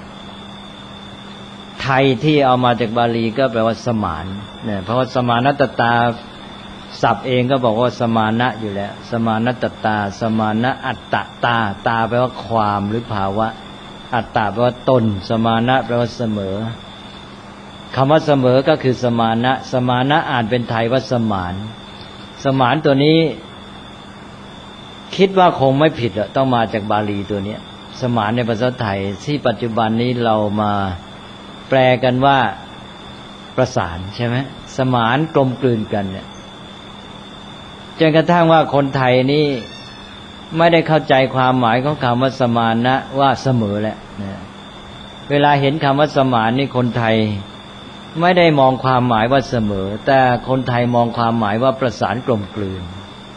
ไทยที่เอามาจากบาลีก็แปลว่าสมานเนี่ยเพราะว่าสมานัตตาศัพท์เองก็บอกว่าสมานะอยู่แล้วสมานัตตาสมานะอัตตาตาแปลว่าความหรือภาวะอัตตาแปลว่าตนสมานะแปลว่าเสมอคำว่าเสมอก็คือสมานะสมานะอ่านเป็นไทยว่าสมานสมานตัวนี้คิดว่าคงไม่ผิดต้องมาจากบาลีตัวนี้สมานในภาษาไทยที่ปัจจุบันนี้เรามาแปลกันว่าประสานใช่ไหมสมานกลมกลืนกันเนี่ยจนกระทั่งว่าคนไทยนี่ไม่ได้เข้าใจความหมายของคำว่าสมานะว่าเสมอแล้วนะเวลาเห็นคำว่าสมานนี่คนไทยไม่ได้มองความหมายว่าเสมอแต่คนไทยมองความหมายว่าประสานกลมกลืน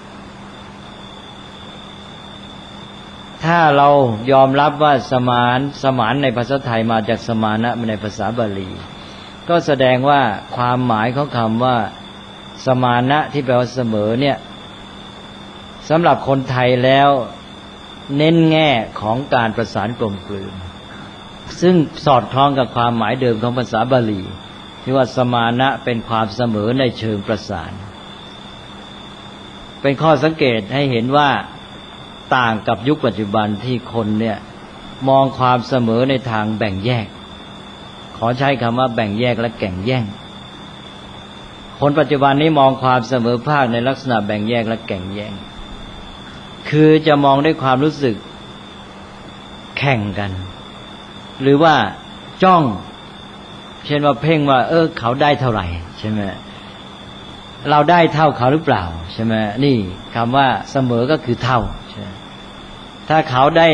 ถ้าเรายอมรับว่าสมานในภาษาไทยมาจากสมานะในภาษาบาลีก็แสดงว่าความหมายของคำว่าสมานะที่แปลว่าเสมอเนี่ยสำหรับคนไทยแล้วเน้นแง่ของการประสานกลมกลืนซึ่งสอดคล้องกับความหมายเดิมของภาษาบาลีที่ว่าสมานะเป็นความเสมอในเชิงประสานเป็นข้อสังเกตให้เห็นว่าต่างกับยุคปัจจุบันที่คนเนี่ยมองความเสมอในทางแบ่งแยกขอใช้คำว่าแบ่งแยกและแข่งแย่งคนปัจจุบันนี้มองความเสมอภาคในลักษณะแบ่งแยกและแข่งแย่งคือจะมองด้วยความรู้สึกแข่งกันหรือว่าจ้องเช่นว่าเพ่งว่าเขาได้เท่าไหร่ใช่ไหมเราได้เท่าเขาหรือเปล่าใช่ไหมนี่คำว่าเสมอก็คือเท่าใช่ถ้าเขาได้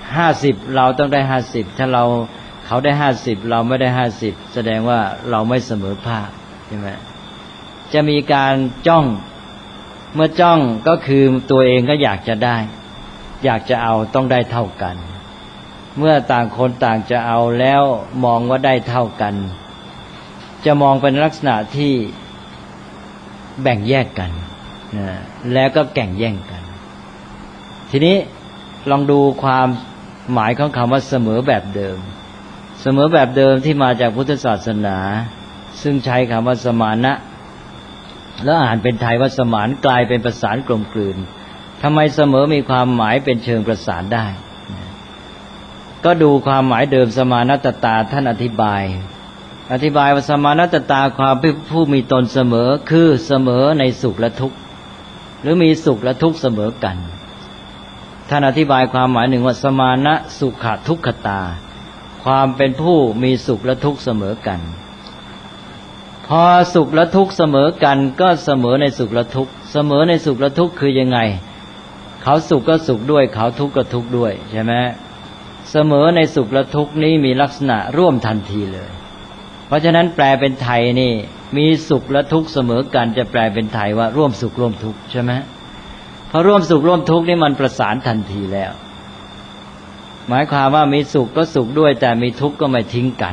50เราต้องได้50ถ้าเขาได้50เราไม่ได้50แสดงว่าเราไม่เสมอภาคใช่ไหมจะมีการจ้องเมื่อจ้องก็คือตัวเองก็อยากจะได้อยากจะเอาต้องได้เท่ากันเมื่อต่างคนต่างจะเอาแล้วมองว่าได้เท่ากันจะมองเป็นลักษณะที่แบ่งแยกกันแล้วก็แข่งแย่งกันทีนี้ลองดูความหมายของคำว่าเสมอแบบเดิมเสมอแบบเดิมที่มาจากพุทธศาสนาซึ่งใช้คำว่าสมานะแล้วอ่านเป็นไทยว่าสมานกลายเป็นประสานกลมกลืนทำไมเสมอมีความหมายเป็นเชิงประสานได้ก็ดูความหมายเดิมสมานัตตาท่านอธิบายว่าสมานัตตาความผู้มีตนเสมอคือเสมอในสุขและทุกข์หรือมีสุขและทุกข์เสมอกันท่านอธิบายความหมายหนึ่งว่าสมานะสุขทุกขตาความเป็นผู้มีสุขและทุกข์เสมอกันพอสุขและทุกข์เสมอกันก็เสมอในสุขและทุกข์เสมอในสุขและทุกข์คือยังไงเขาสุขก็สุขด้วยเขาทุกข์ก็ทุกข์ด้วยใช่ไหมเสมอในสุขและทุกข์นี้มีลักษณะร่วมทันทีเลยเพราะฉะนั้นแปลเป็นไทยนี่มีสุขและทุกข์เสมอกันจะแปลเป็นไทยว่าร่วมสุขร่วมทุกข์ใช่ไหมพอร่วมสุขร่วมทุกข์นี่มันประสานทันทีแล้วหมายความว่ามีสุขก็สุขด้วยแต่มีทุกข์ก็ไม่ทิ้งกัน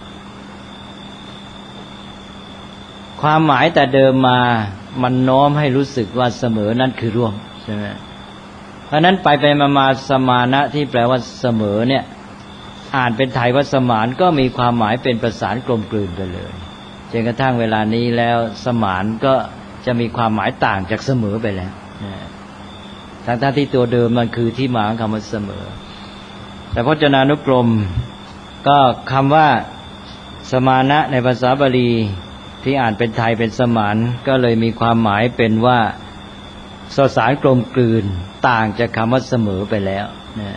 ความหมายแต่เดิมมามันโน้มให้รู้สึกว่าเสมอนั่นคือร่วมใช่ไหมเพราะนั้นไปมาสมานะที่แปลว่าเสมอเนี่ยอ่านเป็นไทยว่าสมานก็มีความหมายเป็นประสานกลมกลืนไปเลยจนกระทั่งเวลานี้แล้วสมานก็จะมีความหมายต่างจากเสมอไปแล้วทั้งที่ตัวเดิมมันคือที่มาของคำว่าเสมอแต่พจนานุกรมก็คำว่าสมานะในภาษาบาลีที่อ่านเป็นไทยเป็นสมานก็เลยมีความหมายเป็นว่าสสารกลมกลืนต่างจากคำว่าเสมอไปแล้ว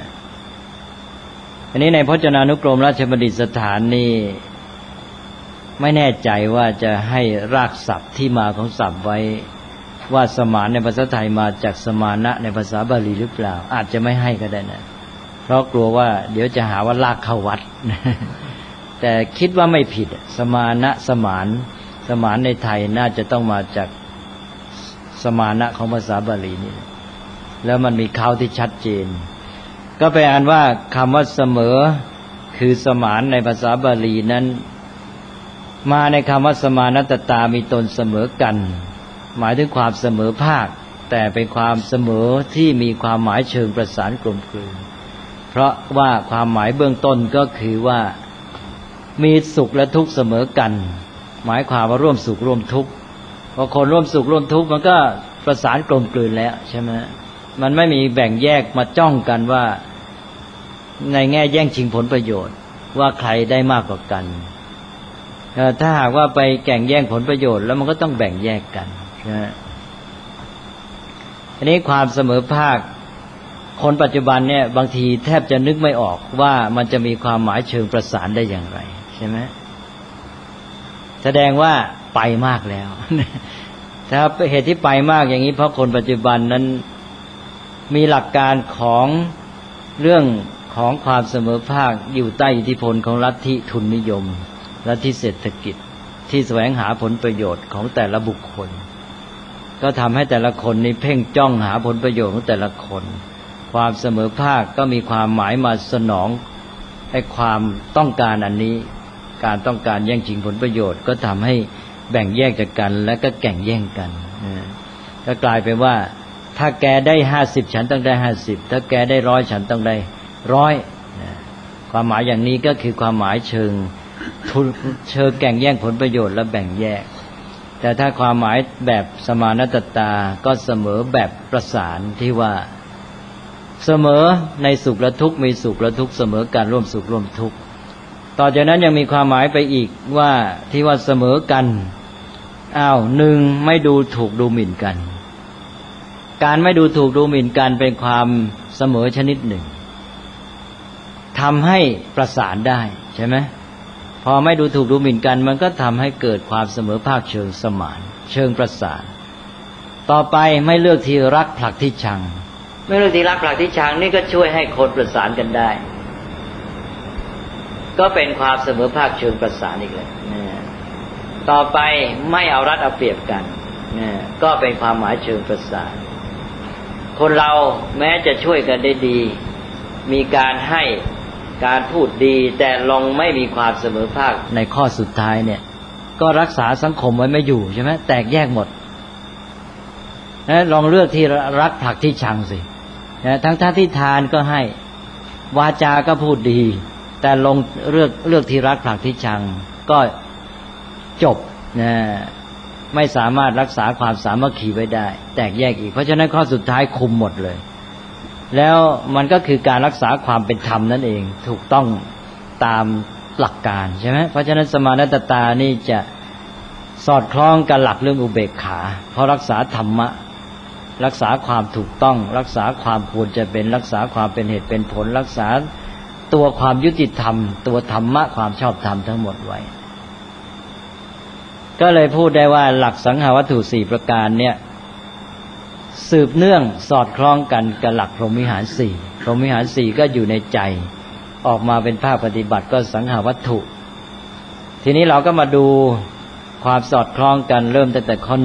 อันนี้ในพจนานุกรมราชบัณฑิตสถานนี่ไม่แน่ใจว่าจะให้รากศัพท์ที่มาของศัพท์ไว้ว่าสมานในภาษาไทยมาจากสมานะในภาษาบาลีหรือเปล่าอาจจะไม่ให้ก็ได้นะเพราะกลัวว่าเดี๋ยวจะหาว่าลากเข้าวัดแต่คิดว่าไม่ผิดสมานะสมานในไทยน่าจะต้องมาจากสมานะของภาษาบาลีนี่แล้วมันมีเขาที่ชัดเจนก็ไปอ่านว่าคำว่าเสมอคือสมานในภาษาบาลีนั้นมาในคำว่าสมานตตามีตนเสมอกันหมายถึงความเสมอภาคแต่เป็นความเสมอที่มีความหมายเชิงประสานกลมกลืนเพราะว่าความหมายเบื้องต้นก็คือว่ามีสุขและทุกข์เสมอกันหมายความว่าร่วมสุขร่วมทุกข์พอคนร่วมสุขร่วมทุกข์มันก็ประสานกลมกลืนแล้วใช่ไหมมันไม่มีแบ่งแยกมาจ้องกันว่าในแง่แย่งชิงผลประโยชน์ว่าใครได้มากกว่ากันถ้าหากว่าไปแข่งแย่งผลประโยชน์แล้วมันก็ต้องแบ่งแยกกันนะอันนี้ความเสมอภาคคนปัจจุบันเนี่ยบางทีแทบจะนึกไม่ออกว่ามันจะมีความหมายเชิงประสานได้อย่างไรใช่ไหมแสดงว่าไปมากแล้วถ้าเหตุที่ไปมากอย่างนี้เพราะคนปัจจุบันนั้นมีหลักการของเรื่องของความเสมอภาคอยู่ใต้อิทธิพลของลัทธิทุนนิยมลัทธิเศรษฐกิจที่แสวงหาผลประโยชน์ของแต่ละบุคคลก็ทำให้แต่ละคนนี่เพ่งจ้องหาผลประโยชน์ของแต่ละคนความเสมอภาคก็มีความหมายมาสนองให้ความต้องการอันนี้การต้องการแย่งชิงผลประโยชน์ก็ทำให้แบ่งแยกจากกันและก็แข่งแย่งกันก็กลายเป็นว่าถ้าแกได้50ฉันต้องได้50ถ้าแกได้100ฉันต้องได้100ความหมายอย่างนี้ก็คือความหมายเชิงแข่งแย่งผลประโยชน์และแบ่งแยกแต่ถ้าความหมายแบบสมานตตาก็เสมอแบบประสานที่ว่าเสมอในสุขและทุกข์มีสุขและทุกข์เสมอกันร่วมสุขร่วมทุกข์ต่อจากนั้นยังมีความหมายไปอีกว่าที่ว่าเสมอกันหนึ่งไม่ดูถูกดูหมิ่นกันการไม่ดูถูกดูหมิ่นกันเป็นความเสมอชนิดหนึ่งทำให้ประสานได้ใช่ไหมพอไม่ดูถูกดูหมิ่นกันมันก็ทำให้เกิดความเสมอภาคเชิงสมานเชิงประสานต่อไปไม่เลือกที่รักผลักที่ชังไม่เลือกที่รักผลักที่ชังนี่ก็ช่วยให้คนประสานกันได้ก็เป็นความเสมอภาคเชิงประสานอีกเลยต่อไปไม่เอารัดเอาเปรียบกันก็เป็นความหมายเชิงประสานคนเราแม้จะช่วยกันได้ดีมีการให้การพูดดีแต่ลองไม่มีความเสมอภาคในข้อสุดท้ายเนี่ยก็รักษาสังคมไว้ไม่อยู่ใช่ไหมแตกแยกหมดลองเลือกที่รักผลักที่ชังสิทั้งที่ทานก็ให้วาจาก็พูดดีแต่ลงเลือกที่รักผลักที่ชังก็จบไม่สามารถรักษาความสามัคคีไว้ได้แตกแยกอีกเพราะฉะนั้นข้อสุดท้ายคุมหมดเลยแล้วมันก็คือการรักษาความเป็นธรรมนั่นเองถูกต้องตามหลักการใช่ไหมเพราะฉะนั้นสมานตตานี่จะสอดคล้องกับหลักเรื่องอุเบกขาเพราะรักษาธรรมะรักษาความถูกต้องรักษาความควรจะเป็นรักษาความเป็นเหตุเป็นผลรักษาตัวความยุติธรรมตัวธรรมะความชอบธรรมทั้งหมดไว้ก็เลยพูดได้ว่าหลักสังหาวัตถุ4ประการเนี่ยสืบเนื่องสอดคล้องกันกับหลักพรหมวิหาร4พรหมวิหาร4ก็อยู่ในใจออกมาเป็นภาคปฏิบัติก็สังหาวัตถุทีนี้เราก็มาดูความสอดคล้องกันเริ่มตั้งแต่ข้อ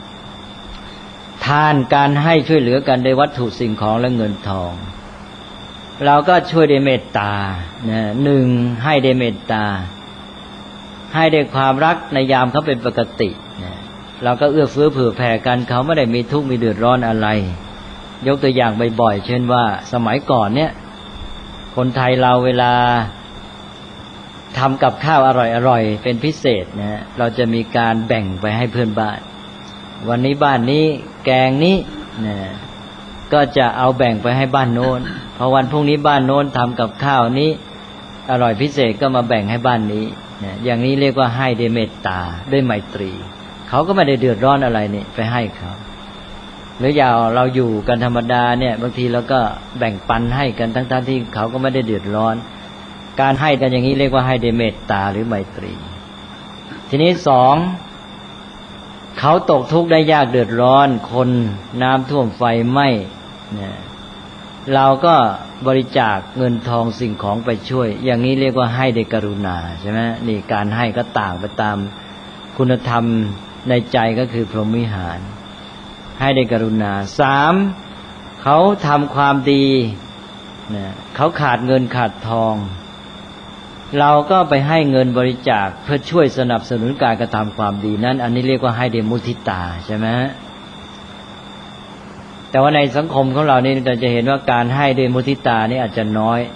1ทานการให้ช่วยเหลือกันในวัตถุสิ่งของและเงินทองเราก็ช่วยด้วยเมตตาหนึ่งให้ด้วยเมตตาให้ด้วยความรักในยามเขาเป็นปกติเราก็เอื้อเฟื้อเผื่อแผ่กันเขาไม่ได้มีทุกข์มีเดือดร้อนอะไรยกตัวอย่างบ่อยๆเช่นว่าสมัยก่อนเนี่ยคนไทยเราเวลาทำกับข้าวอร่อยๆเป็นพิเศษนะเราจะมีการแบ่งไปให้เพื่อนบ้านวันนี้บ้านนี้แกงนี้นะก็จะเอาแบ่งไปให้บ้านโน้นพอวันพรุ่งนี้บ้านโน้นทำกับข้าวนี้อร่อยพิเศษก็มาแบ่งให้บ้านนี้นะอย่างนี้เรียกว่าให้ด้วยเมตตาด้วยไมตรีเขาก็ไม่ได้เดือดร้อนอะไรนี่ไปให้เขาหรืออย่างเราอยู่กันธรรมดาเนี่ยบางทีเราก็แบ่งปันให้กันทั้งที่เขาก็ไม่ได้เดือดร้อนการให้กันอย่างนี้เรียกว่าให้ด้วยเมตตาหรือไมตรีทีนี้สองเขาตกทุกข์ได้ยากเดือดร้อนคนน้ำท่วมไฟไหม้เนี่ยเราก็บริจาคเงินทองสิ่งของไปช่วยอย่างนี้เรียกว่าให้ด้วยกรุณาใช่ไหมนี่การให้ก็ต่างไปตามคุณธรรมในใจก็คือพรหมวิหารให้ด้วยกรุณาสามเขาทำความดีเนี่ยเขาขาดเงินขาดทองเราก็ไปให้เงินบริจาคเพื่อช่วยสนับสนุนการกระทำความดีนั้นอันนี้เรียกว่าให้ด้วยมุทิตาใช่ไหมแต่ว่าในสังคมของเรานี่เราจะเห็นว่าการให้ด้วยมุทิตานี่อาจจะน้อย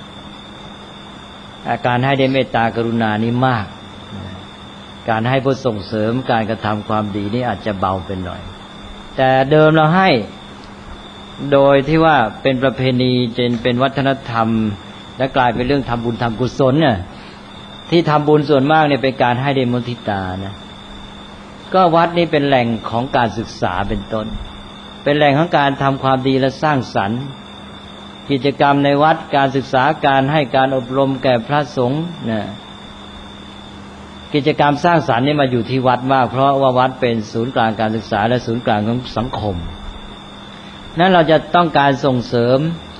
การให้ด้วยเมตตากรุณานี่มากการให้เพื่อส่งเสริมการกระทำความดีนี่อาจจะเบาเป็นหน่อยแต่เดิมเราให้โดยที่ว่าเป็นประเพณีจนเป็นวัฒนธรรมและกลายเป็นเรื่องทำบุญทำกุศลเนี่ยที่ทำบุญส่วนมากเนี่ยเป็นการให้ด้วยมุทิตานะก็วัดนี่เป็นแหล่งของการศึกษาเป็นต้นเป็นแหล่งของการทำความดีและสร้างสรรค์กิจกรรมในวัดการศึกษาการให้การอบรมแก่พระสงฆ์เนี่ยกิจกรรมสร้างสรรค์นี่มาอยู่ที่วัดมากเพราะว่าวัดเป็นศูนย์กลางการศึกษาและศูนย์กลางของสังคมนั้นเราจะต้องการส่งเสริม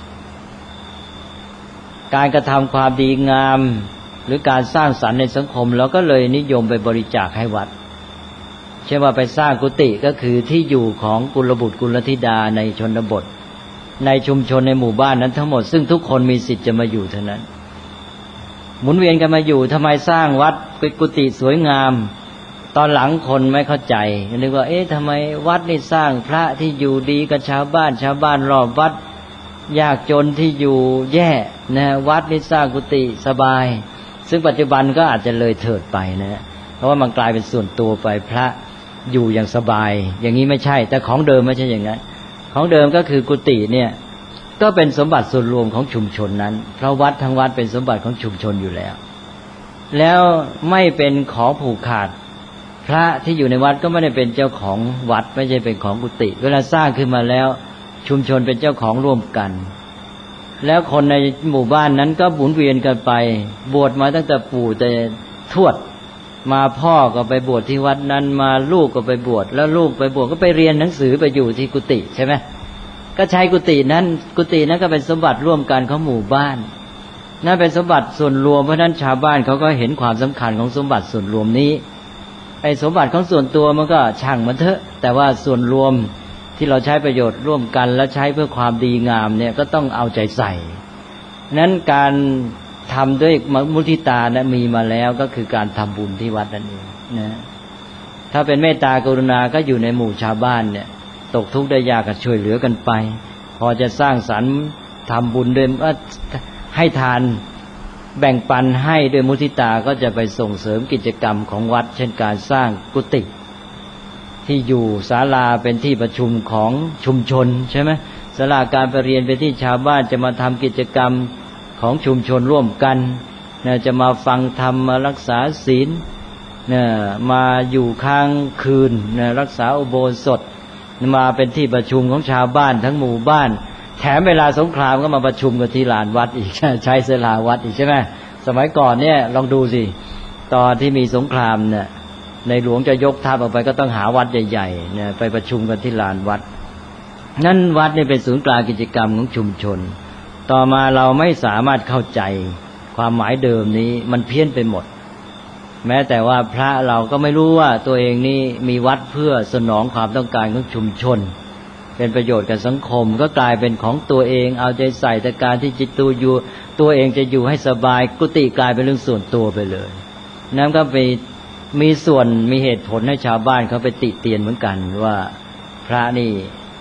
การกระทำความดีงามหรือการสร้างสรรค์ในสังคมเราก็เลยนิยมไปบริจาคให้วัดเช่นว่าไปสร้างกุฏิก็คือที่อยู่ของกุลบุตรกุลธิดาในชนบทในชุมชนในหมู่บ้านนั้นทั้งหมดซึ่งทุกคนมีสิทธิ์จะมาอยู่เท่านั้นหมุนเวียนกันมาอยู่ทำไมสร้างวัดเป็นกุฏิสวยงามตอนหลังคนไม่เข้าใจนึกว่าทำไมวัดนี่สร้างพระที่อยู่ดีกับชาวบ้านรอบวัดยากจนที่อยู่แย่นะวัดนี่สร้างกุฏิสบายซึ่งปัจจุบันก็อาจจะเลยเถิดไปนะเพราะว่ามันกลายเป็นส่วนตัวไปพระอยู่อย่างสบายอย่างนี้ไม่ใช่แต่ของเดิมไม่ใช่อย่างนั้นของเดิมก็คือกุฏิเนี่ยก็เป็นสมบัติส่วนรวมของชุมชนนั้นเพราะวัดทั้งวัดเป็นสมบัติของชุมชนอยู่แล้วไม่เป็นของผูกขาดพระที่อยู่ในวัดก็ไม่ได้เป็นเจ้าของวัดไม่ใช่เป็นของกุฏิเวลาสร้างขึ้นมาแล้วชุมชนเป็นเจ้าของร่วมกันแล้วคนในหมู่บ้านนั้นก็หมุนเวียนกันไปบวชมาตั้งแต่ปู่แต่ทวดมาพ่อก็ไปบวชที่วัดนั้นมาลูกก็ไปบวชแล้วลูกไปบวชก็ไปเรียนหนังสือไปอยู่ที่กุฏิใช่ไหมก็ใช้กุฏินั้นก็เป็นสมบัติร่วมกันของหมู่บ้านนั่นเป็นสมบัติส่วนรวมเพราะนั้นชาวบ้านเขาก็เห็นความสำคัญของสมบัติส่วนรวมนี้ไอ้สมบัติของส่วนตัวมันก็ช่างมันเถอะแต่ว่าส่วนรวมที่เราใช้ประโยชน์ร่วมกันและใช้เพื่อความดีงามเนี่ยก็ต้องเอาใจใส่นั้นการทำด้วยมุทิตานะมีมาแล้วก็คือการทำบุญที่วัดนั่นเองนะถ้าเป็นเมตตากรุณาก็อยู่ในหมู่ชาวบ้านเนี่ยตกทุกข์ได้ยากก็ช่วยเหลือกันไปพอจะสร้างสรรค์ทำบุญด้วยให้ทานแบ่งปันให้ด้วยมุทิตาก็จะไปส่งเสริมกิจกรรมของวัดเช่นการสร้างกุฏิที่อยู่ศาลาเป็นที่ประชุมของชุมชนใช่ไหมศาลาการประเรียนเป็นที่ชาวบ้านจะมาทำกิจกรรมของชุมชนร่วมกันจะมาฟังธรรมมารักษาศีลมาอยู่ค้างคืนรักษาอุโบสถมาเป็นที่ประชุมของชาวบ้านทั้งหมู่บ้านแถมเวลาสงครามก็มาประชุมกันที่ลานวัดอีกใช้ศาลาวัดอีกใช่ไหมสมัยก่อนเนี่ยลองดูสิตอนที่มีสงครามเนี่ยในหลวงจะยกทัพออกไปก็ต้องหาวัดใหญ่ๆไปประชุมกันที่ลานวัดนั่นวัดนี่เป็นศูนย์กลางกิจกรรมของชุมชนต่อมาเราไม่สามารถเข้าใจความหมายเดิมนี้มันเพี้ยนไปหมดแม้แต่ว่าพระเราก็ไม่รู้ว่าตัวเองนี่มีวัดเพื่อสนองความต้องการของชุมชนเป็นประโยชน์กับสังคมก็กลายเป็นของตัวเองเอาใจใส่แต่การที่จิตตัวเองจะอยู่ให้สบายกุฏิกลายเป็นเรื่องส่วนตัวไปเลยนั่นก็ไปมีส่วนมีเหตุผลให้ชาวบ้านเขาไปติเตียนเหมือนกันว่าพระนี่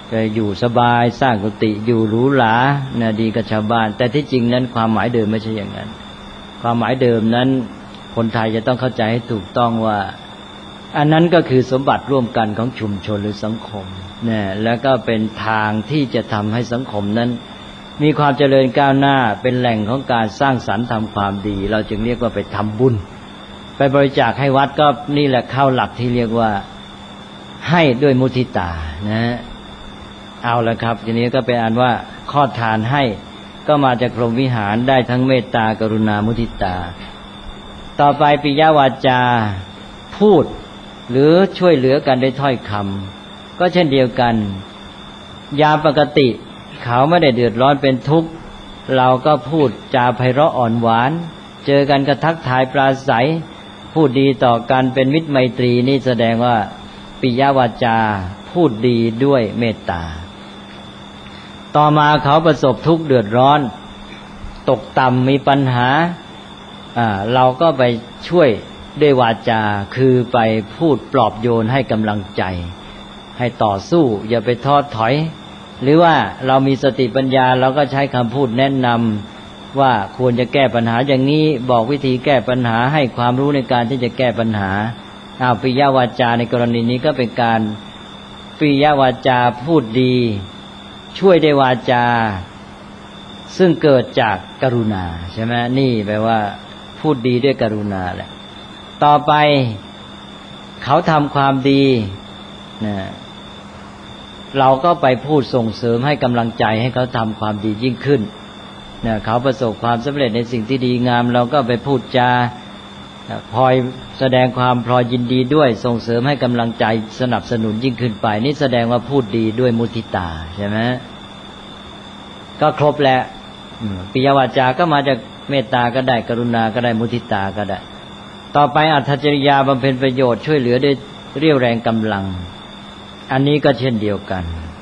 จะอยู่สบายสร้างกุฏิอยู่หรูหรานะดีกับชาวบ้านแต่ที่จริงนั้นความหมายเดิมไม่ใช่อย่างนั้นความหมายเดิมนั้นคนไทยจะต้องเข้าใจให้ถูกต้องว่าอันนั้นก็คือสมบัติร่วมกันของชุมชนหรือสังคมนะแล้วก็เป็นทางที่จะทำให้สังคมนั้นมีความเจริญก้าวหน้าเป็นแหล่งของการสร้างสรรค์ทำความดีเราจึงเรียกว่าไปทำบุญไปบริจาคให้วัดก็นี่แหละเข้าหลักที่เรียกว่าให้ด้วยมุทิตานะเอาละครับทีนี้ก็เป็นอันว่าข้อทานให้ก็มาจากพรหมวิหารได้ทั้งเมตตากรุณามุทิตาต่อไปปิยวาจาพูดหรือช่วยเหลือกันด้วยถ้อยคำก็เช่นเดียวกันยามปกติเขาไม่ได้เดือดร้อนเป็นทุกข์เราก็พูดจาไพเราะอ่อนหวานเจอกันก็ทักทายปราศัยพูดดีต่อกันเป็นมิตรไมตรีนี่แสดงว่าปิยวาจาพูดดีด้วยเมตตาต่อมาเขาประสบทุกข์เดือดร้อนตกต่ำมีปัญหาเราก็ไปช่วยด้วยวาจาคือไปพูดปลอบโยนให้กำลังใจให้ต่อสู้อย่าไปท้อถอยหรือว่าเรามีสติปัญญาเราก็ใช้คำพูดแนะนำว่าควรจะแก้ปัญหาอย่างนี้บอกวิธีแก้ปัญหาให้ความรู้ในการที่จะแก้ปัญหาปิยวาจาในกรณีนี้ก็เป็นการปิยวาจาพูดดีช่วยด้วยวาจาซึ่งเกิดจากกรุณาใช่ไหมนี่แปลว่าพูดดีด้วยกรุณาแหละต่อไปเขาทำความดีนะเราก็ไปพูดส่งเสริมให้กำลังใจให้เขาทำความดียิ่งขึ้นนะเขาประสบความสำเร็จในสิ่งที่ดีงามเราก็ไปพูดจาพลอยแสดงความพลอยยินดีด้วยส่งเสริมให้กำลังใจสนับสนุนยิ่งขึ้นไปนี่แสดงว่าพูดดีด้วยมุทิตาใช่ไหมก็ครบแล้วปิยวาจาก็มาจากเมตตาก็ได้กรุณาก็ได้มุทิตาก็ได้ต่อไปอัตถจริยาบำเพ็ญประโยชน์ช่วยเหลือด้วยเรี่ยวแรงกำลังอันนี้ก็เช่นเดียวกัน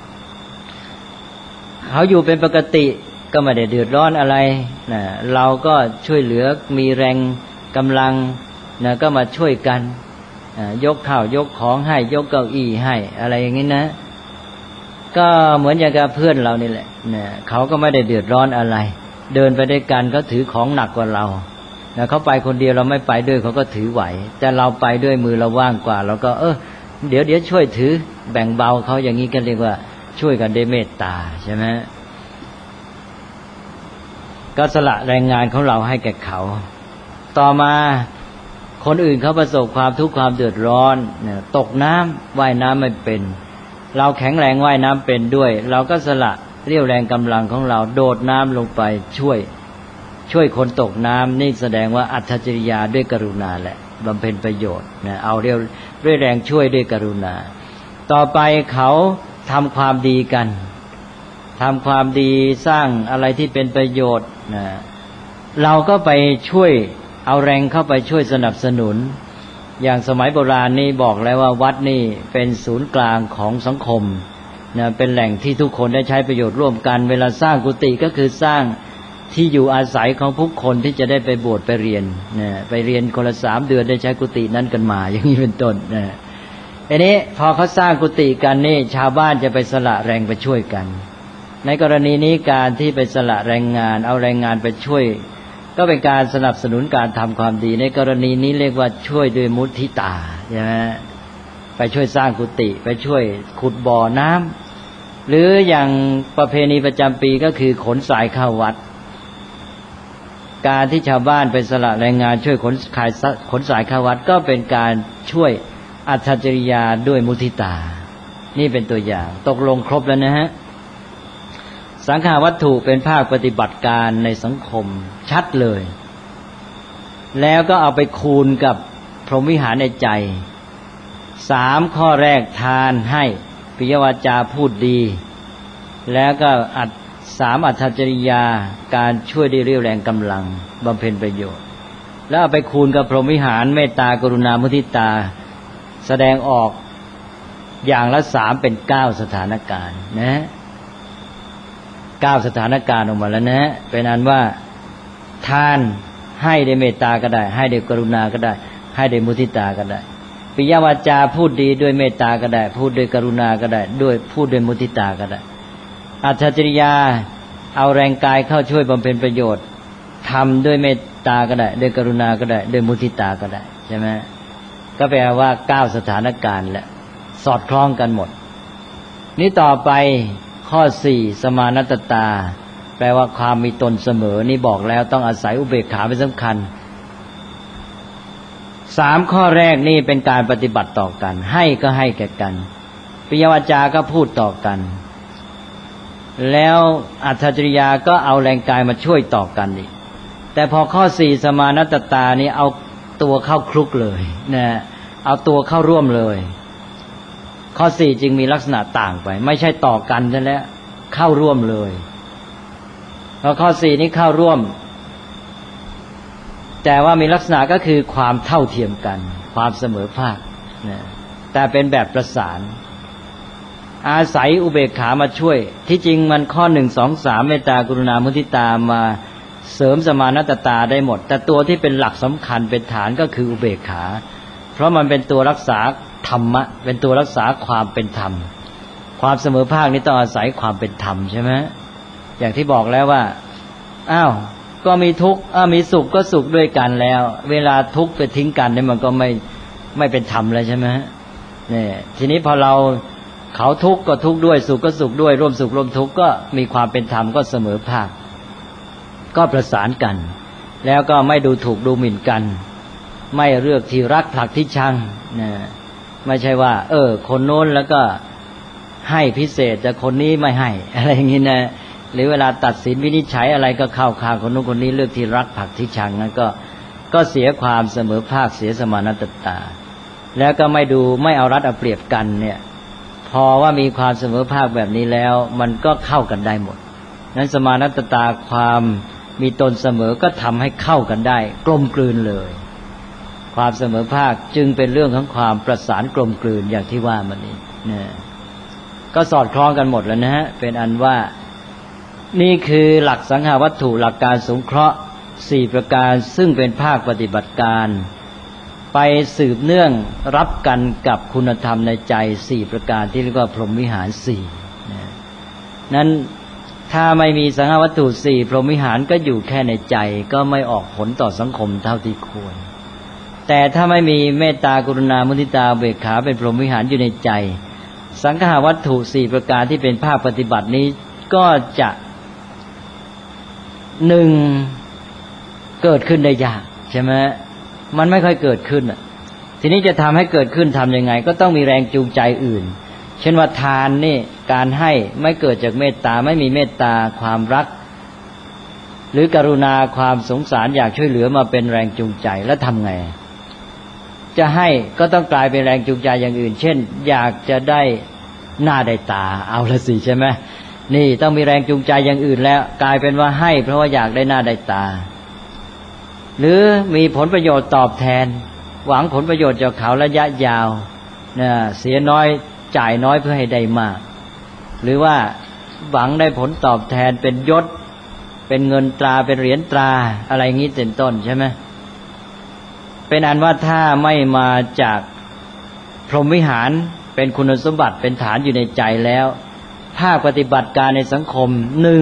เขาอยู่เป็นปกติก็ไม่ได้เดือดร้อนอะไรนะเราก็ช่วยเหลือมีแรงกำลังนะก็มาช่วยกันยกข้าวยกของให้ยกเก้าอี้ให้อะไรอย่างนี้นะก็เหมือนอย่างกับเพื่อนเรานี่แหละนะเขาก็ไม่ได้เดือดร้อนอะไรเดินไปด้วยกันเขาถือของหนักกว่าเรานะเขาไปคนเดียวเราไม่ไปด้วยเขาก็ถือไหวแต่เราไปด้วยมือเราว่างกว่าเราก็เดี๋ยวช่วยถือแบ่งเบาเขาอย่างนี้ก็เรียกว่าช่วยกันด้วยเมตตาใช่ไหมก็สละแรงงานของเราให้แก่เขาต่อมาคนอื่นเขาประสบความทุกข์ความเดือดร้อนตกน้ำว่ายน้ำไม่เป็นเราแข็งแรงว่ายน้ำเป็นด้วยเราก็สละเรี่ยวแรงกำลังของเราโดดน้ำลงไปช่วยคนตกน้ำนี่แสดงว่าอัตถจริยาด้วยกรุณาแหละบำเพ็ญประโยชน์เอาเรี่ยวแรงช่วยด้วยกรุณาต่อไปเขาทำความดีกันทำความดีสร้างอะไรที่เป็นประโยชน์เราก็ไปช่วยเอาแรงเข้าไปช่วยสนับสนุนอย่างสมัยโบราณนี่บอกแล้วว่าวัดนี่เป็นศูนย์กลางของสังคมเป็นแหล่งที่ทุกคนได้ใช้ประโยชน์ร่วมกันเวลาสร้างกุฏิก็คือสร้างที่อยู่อาศัยของผู้คนที่จะได้ไปบวชไปเรียนไปเรียนคนละ3 เดือนได้ใช้กุฏินั้นกันมาอย่างนี้เป็นต้นอันนี้พอเขาสร้างกุฏิกันนี่ชาวบ้านจะไปสละแรงไปช่วยกันในกรณีนี้การที่ไปสละแรงงานเอาแรงงานไปช่วยก็เป็นการสนับสนุนการทำความดีในกรณีนี้เรียกว่าช่วยด้วยมุทิตาใช่ไหมไปช่วยสร้างกุฏิไปช่วยขุดบ่อน้ำหรืออย่างประเพณีประจำปีก็คือขนสายเข้าวัดการที่ชาวบ้านไปสละแรงงานช่วยขนสายเข้าวัดก็เป็นการช่วยอัตถจริยาด้วยมุทิตานี่เป็นตัวอย่างตกลงครบแล้วนะฮะสังฆาวัตถุเป็นภาคปฏิบัติการในสังคมชัดเลยแล้วก็เอาไปคูณกับพรหมวิหารในใจ3ข้อแรกทานให้ปิยวาจาพูดดีแล้วก็3อัตถจริยาการช่วยด้วยเรี่ยวแรงกำลังบำเพ็ญประโยชน์แล้วเอาไปคูณกับพรหมวิหารเมตตากรุณามุทิตาแสดงออกอย่างละ3เป็น9สถานการณ์นะ9สถานการณ์ออกมาแล้วนะเป็นอันว่าทานให้ด้วยเมตตาก็ได้ให้ด้วยกรุณาก็ได้ให้ด้วยมุทิตาก็ได้ปิยวาจาพูดดีด้วยเมตตาก็ได้พูดด้วยกรุณาก็ได้ด้วยพูดด้วยมุทิตาก็ได้อัตถจริยาเอาแรงกายเข้าช่วยบำเพ็ญประโยชน์ทำด้วยเมตตาก็ได้ด้วยกรุณาก็ได้ด้วยมุทิตาก็ได้ใช่ไหมก็แปลว่า9สถานการณ์แหละสอดคล้องกันหมดนี้ต่อไปข้อ4สมานัตตาแปลว่าความมีตนเสมอนี่บอกแล้วต้องอาศัยอุเบกขาเป็นสำคัญ3ข้อแรกนี่เป็นการปฏิบัติต่อกันให้ก็ให้แก่กันปิยวาจาก็พูดต่อกันแล้วอัตถจริยาก็เอาแรงกายมาช่วยต่อกันอีกแต่พอข้อ4สมานัตตานี่เอาตัวเข้าคลุกเลยนะเอาตัวเข้าร่วมเลยข้อ4จึงมีลักษณะต่างไปไม่ใช่ต่อกันซะแล้วเข้าร่วมเลยเพราะข้อ4นี้เข้าร่วมแต่ว่ามีลักษณะก็คือความเท่าเทียมกันความเสมอภาคนะแต่เป็นแบบประสานอาศัยอุเบกขามาช่วยที่จริงมันข้อ1 2 3เมตตากรุณามุทิตามาเสริมสมานัตตาได้หมดแต่ตัวที่เป็นหลักสำคัญเป็นฐานก็คืออุเบกขาเพราะมันเป็นตัวรักษาธรรมะเป็นตัวรักษาความเป็นธรรมความเสมอภาคนี้ต้องอาศัยความเป็นธรรมใช่ไหมอย่างที่บอกแล้วว่าอ้าวก็มีทุกข์มีสุขก็สุขด้วยกันแล้วเวลาทุกข์ไปทิ้งกันนี่มันก็ไม่เป็นธรรมแล้วใช่ไหมเนี่ยทีนี้พอเราเขาทุกข์ก็ทุกข์ด้วยสุขก็สุขด้วยร่วมสุขร่วมทุกข์ก็มีความเป็นธรรมก็เสมอภาคก็ประสานกันแล้วก็ไม่ดูถูกดูหมิ่นกันไม่เลือกที่รักผลักที่ชังนะไม่ใช่ว่าคนโน้นแล้วก็ให้พิเศษแต่คนนี้ไม่ให้อะไรอย่างนี้นะหรือเวลาตัดสินวินิจฉัยอะไรก็เข้าข้างคนโน้นคนนี้เลือกที่รักผลักที่ชังนั้นก็เสียความเสมอภาคเสียสมานัตตาแล้วก็ไม่เอารัดเอาเปรียบกันเนี่ยพอว่ามีความเสมอภาคแบบนี้แล้วมันก็เข้ากันได้หมดนั้นสมานัตตาความมีตนเสมอก็ทำให้เข้ากันได้กลมกลืนเลยความเสมอภาคจึงเป็นเรื่องของความประสานกลมกลืนอย่างที่ว่ามันนี้นะก็สอดคล้องกันหมดแล้วนะฮะเป็นอันว่านี่คือหลักสังหาวัตถุหลักการสงเคราะห์4ประการซึ่งเป็นภาคปฏิบัติการไปสืบเนื่องรับกันกับคุณธรรมในใจ4ประการที่เรียกว่าพรหมวิหาร4นะนั้นถ้าไม่มีสังหาวัตถุ4พรหมวิหารก็อยู่แค่ในใจก็ไม่ออกผลต่อสังคมเท่าที่ควรแต่ถ้าไม่มีเมตตากรุณามุทิตาอุเบกขาเป็นพรหมวิหารอยู่ในใจสังหาวัตถุ4ประการที่เป็นภาคปฏิบัตินี้ก็จะ1เกิดขึ้นได้ยากใช่ไหมมันไม่ค่อยเกิดขึ้นทีนี้จะทำให้เกิดขึ้นทำยังไงก็ต้องมีแรงจูงใจอื่นเช่นว่าทานนี่การให้ไม่เกิดจากเมตตาไม่มีเมตตาความรักหรือกรุณาความสงสารอยากช่วยเหลือมาเป็นแรงจูงใจแล้วทำไงจะให้ก็ต้องกลายเป็นแรงจูงใจอย่างอื่นเช่นอยากจะได้หน้าได้ตาเอาละสิใช่ไหมนี่ต้องมีแรงจูงใจอย่างอื่นแล้วกลายเป็นว่าให้เพราะว่าอยากได้หน้าได้ตาหรือมีผลประโยชน์ตอบแทนหวังผลประโยชน์จากเขาระยะยาวเสียน้อยจ่ายน้อยเพื่อให้ได้มากหรือว่าหวังได้ผลตอบแทนเป็นยศเป็นเงินตราเป็นเหรียญตราอะไรงี้เป็นต้นใช่ไหมเป็นอันว่าถ้าไม่มาจากพรหมวิหารเป็นคุณสมบัติเป็นฐานอยู่ในใจแล้วภาคปฏิบัติการในสังคม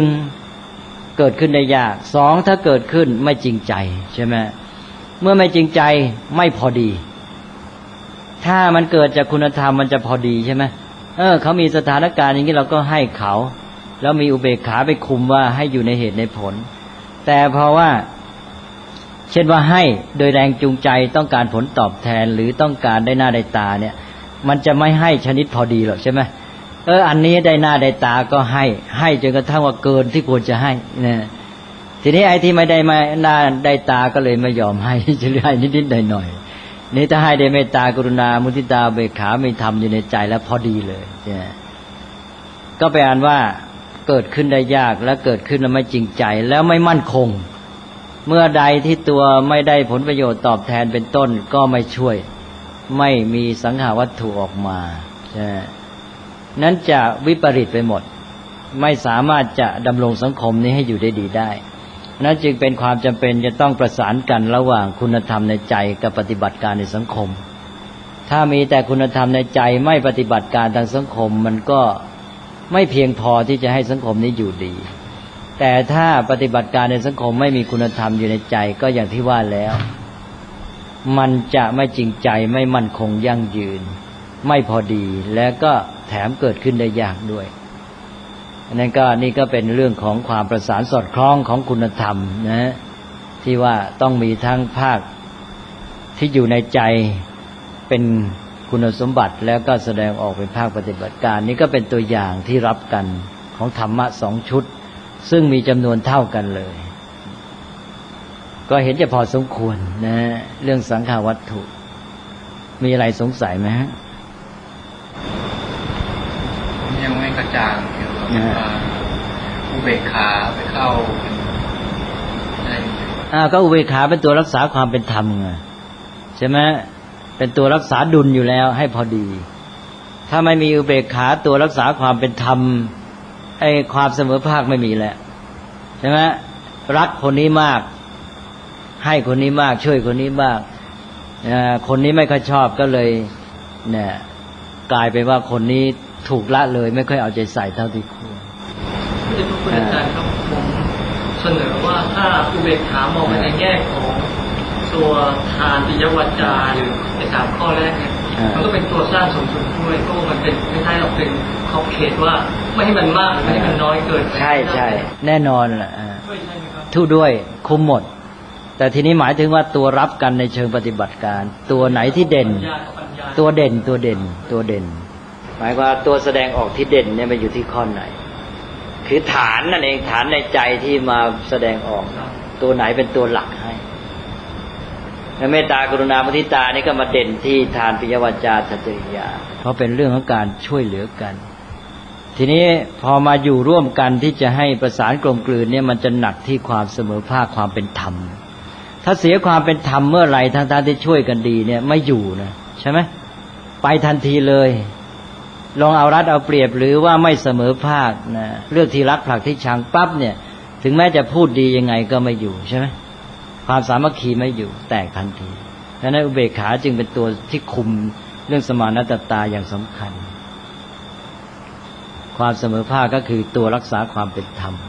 1เกิดขึ้นได้ยาก2ถ้าเกิดขึ้นไม่จริงใจใช่ไหมเมื่อไม่จริงใจไม่พอดีถ้ามันเกิดจากคุณธรรมมันจะพอดีใช่ไหมเขามีสถานการณ์อย่างนี้เราก็ให้เขาแล้วมีอุเบกขาไปคุมว่าให้อยู่ในเหตุในผลแต่เพราะว่าเช่นว่าให้โดยแรงจูงใจต้องการผลตอบแทนหรือต้องการได้หน้าได้ตาเนี่ยมันจะไม่ให้ชนิดพอดีหรอกใช่ไหมอันนี้ได้หน้าได้ตาก็ให้จนกระทั่งว่าเกินที่ควรจะให้นะทีนี้ไอ้ที่ไม่ได้มาหน้าได้ตาก็เลยไม่ยอมให้จะให้นิดๆหน่อยๆนี่ถ้าให้ได้เมตตากรุณามุทิตาอุเบกขามีธรรมอยู่ในใจแล้วพอดีเลยเนี่ยก็แปลว่าเกิดขึ้นได้ยากและเกิดขึ้นแล้วไม่จริงใจแล้วไม่มั่นคงเมื่อใดที่ตัวไม่ได้ผลประโยชน์ตอบแทนเป็นต้นก็ไม่ช่วยไม่มีสังหาวัตถุออกมาใช่นั้นจะวิปริตไปหมดไม่สามารถจะดำรงสังคมนี้ให้อยู่ได้ดีได้นั้นจึงเป็นความจำเป็นจะต้องประสานกันระหว่างคุณธรรมในใจกับปฏิบัติการในสังคมถ้ามีแต่คุณธรรมในใจไม่ปฏิบัติการทางสังคมมันก็ไม่เพียงพอที่จะให้สังคมนี้อยู่ดีแต่ถ้าปฏิบัติการในสังคมไม่มีคุณธรรมอยู่ในใจก็อย่างที่ว่าแล้วมันจะไม่จริงใจไม่มั่นคงยั่งยืนไม่พอดีและก็แถมเกิดขึ้นได้ยากด้วยนั่นก็นี่ก็เป็นเรื่องของความประสานสอดคล้องของคุณธรรมนะที่ว่าต้องมีทั้งภาคที่อยู่ในใจเป็นคุณสมบัติแล้วก็แสดงออกเป็นภาคปฏิบัติการนี่ก็เป็นตัวอย่างที่รับกันของธรรมะ2ชุดซึ่งมีจำนวนเท่ากันเลยก็เห็นจะพอสมควรนะเรื่องสังขารวัตถุมีอะไรสงสัยไหมฮะยังไม่กระจ่างเกี่ยวกับอุเบกขาไปเข้าก็อุเบกขาเป็นตัวรักษาความเป็นธรรมไงใช่ไหมเป็นตัวรักษาดุลอยู่แล้วให้พอดีถ้าไม่มีอุเบกขาตัวรักษาความเป็นธรรมไอ้ความเสมอภาคไม่มีแล้วใช่ไหมรักคนนี้มากให้คนนี้มากช่วยคนนี้มากคนนี้ไม่ค่อยชอบก็เลยเนี่ยกลายเป็นว่าคนนี้ถูกละเลยไม่ค่อยเอาใจใส่เท่าที่ควรที่อาจารย์ครับผมเสนอว่าถ้าอุเบกขามองไปในแง่ของตัวทานปิยวาจาหรือใน3ข้อแรกเนี่ยมันก็เป็นตัวสร้างสมดุลด้วยเพราะมันเป็นไม่ใช่เราเป็นขอบเขตว่าไม่ให้มันมากไม่ให้มันน้อยเกินใช่ใช่แน่นอนแหละทุกด้วยคุมหมดแต่ทีนี้หมายถึงว่าตัวรับกันในเชิงปฏิบัติการตัวไหนที่เด่นตัวเด่นหมายว่าตัวแสดงออกที่เด่นเนี่ยมันอยู่ที่ข้อไหนคือฐานนั่นเองฐานในใจที่มาแสดงออกตัวไหนเป็นตัวหลักให้เมตตากรุณามุทิตานี่ก็มาเด่นที่ทานปิยวาจาทัตจริยาเพราะเป็นเรื่องของการช่วยเหลือกันทีนี้พอมาอยู่ร่วมกันที่จะให้ประสานกลมกลืนเนี่ยมันจะหนักที่ความเสมอภาคความเป็นธรรมถ้าเสียความเป็นธรรมเมื่อไหร่ทางที่ช่วยกันดีเนี่ยไม่อยู่นะใช่ไหมไปทันทีเลยลองเอารัดเอาเปรียบหรือว่าไม่เสมอภาคนะเลือกที่รักผลักที่ชังปั๊บเนี่ยถึงแม้จะพูดดียังไงก็ไม่อยู่ใช่ไหมความสามัคคีไม่อยู่แตกทันทีดังนั้นอุเบกขาจึงเป็นตัวที่คุมเรื่องสมานัตตาอย่างสำคัญความเสมอภาคก็คือตัวรักษาความเป็นธรรม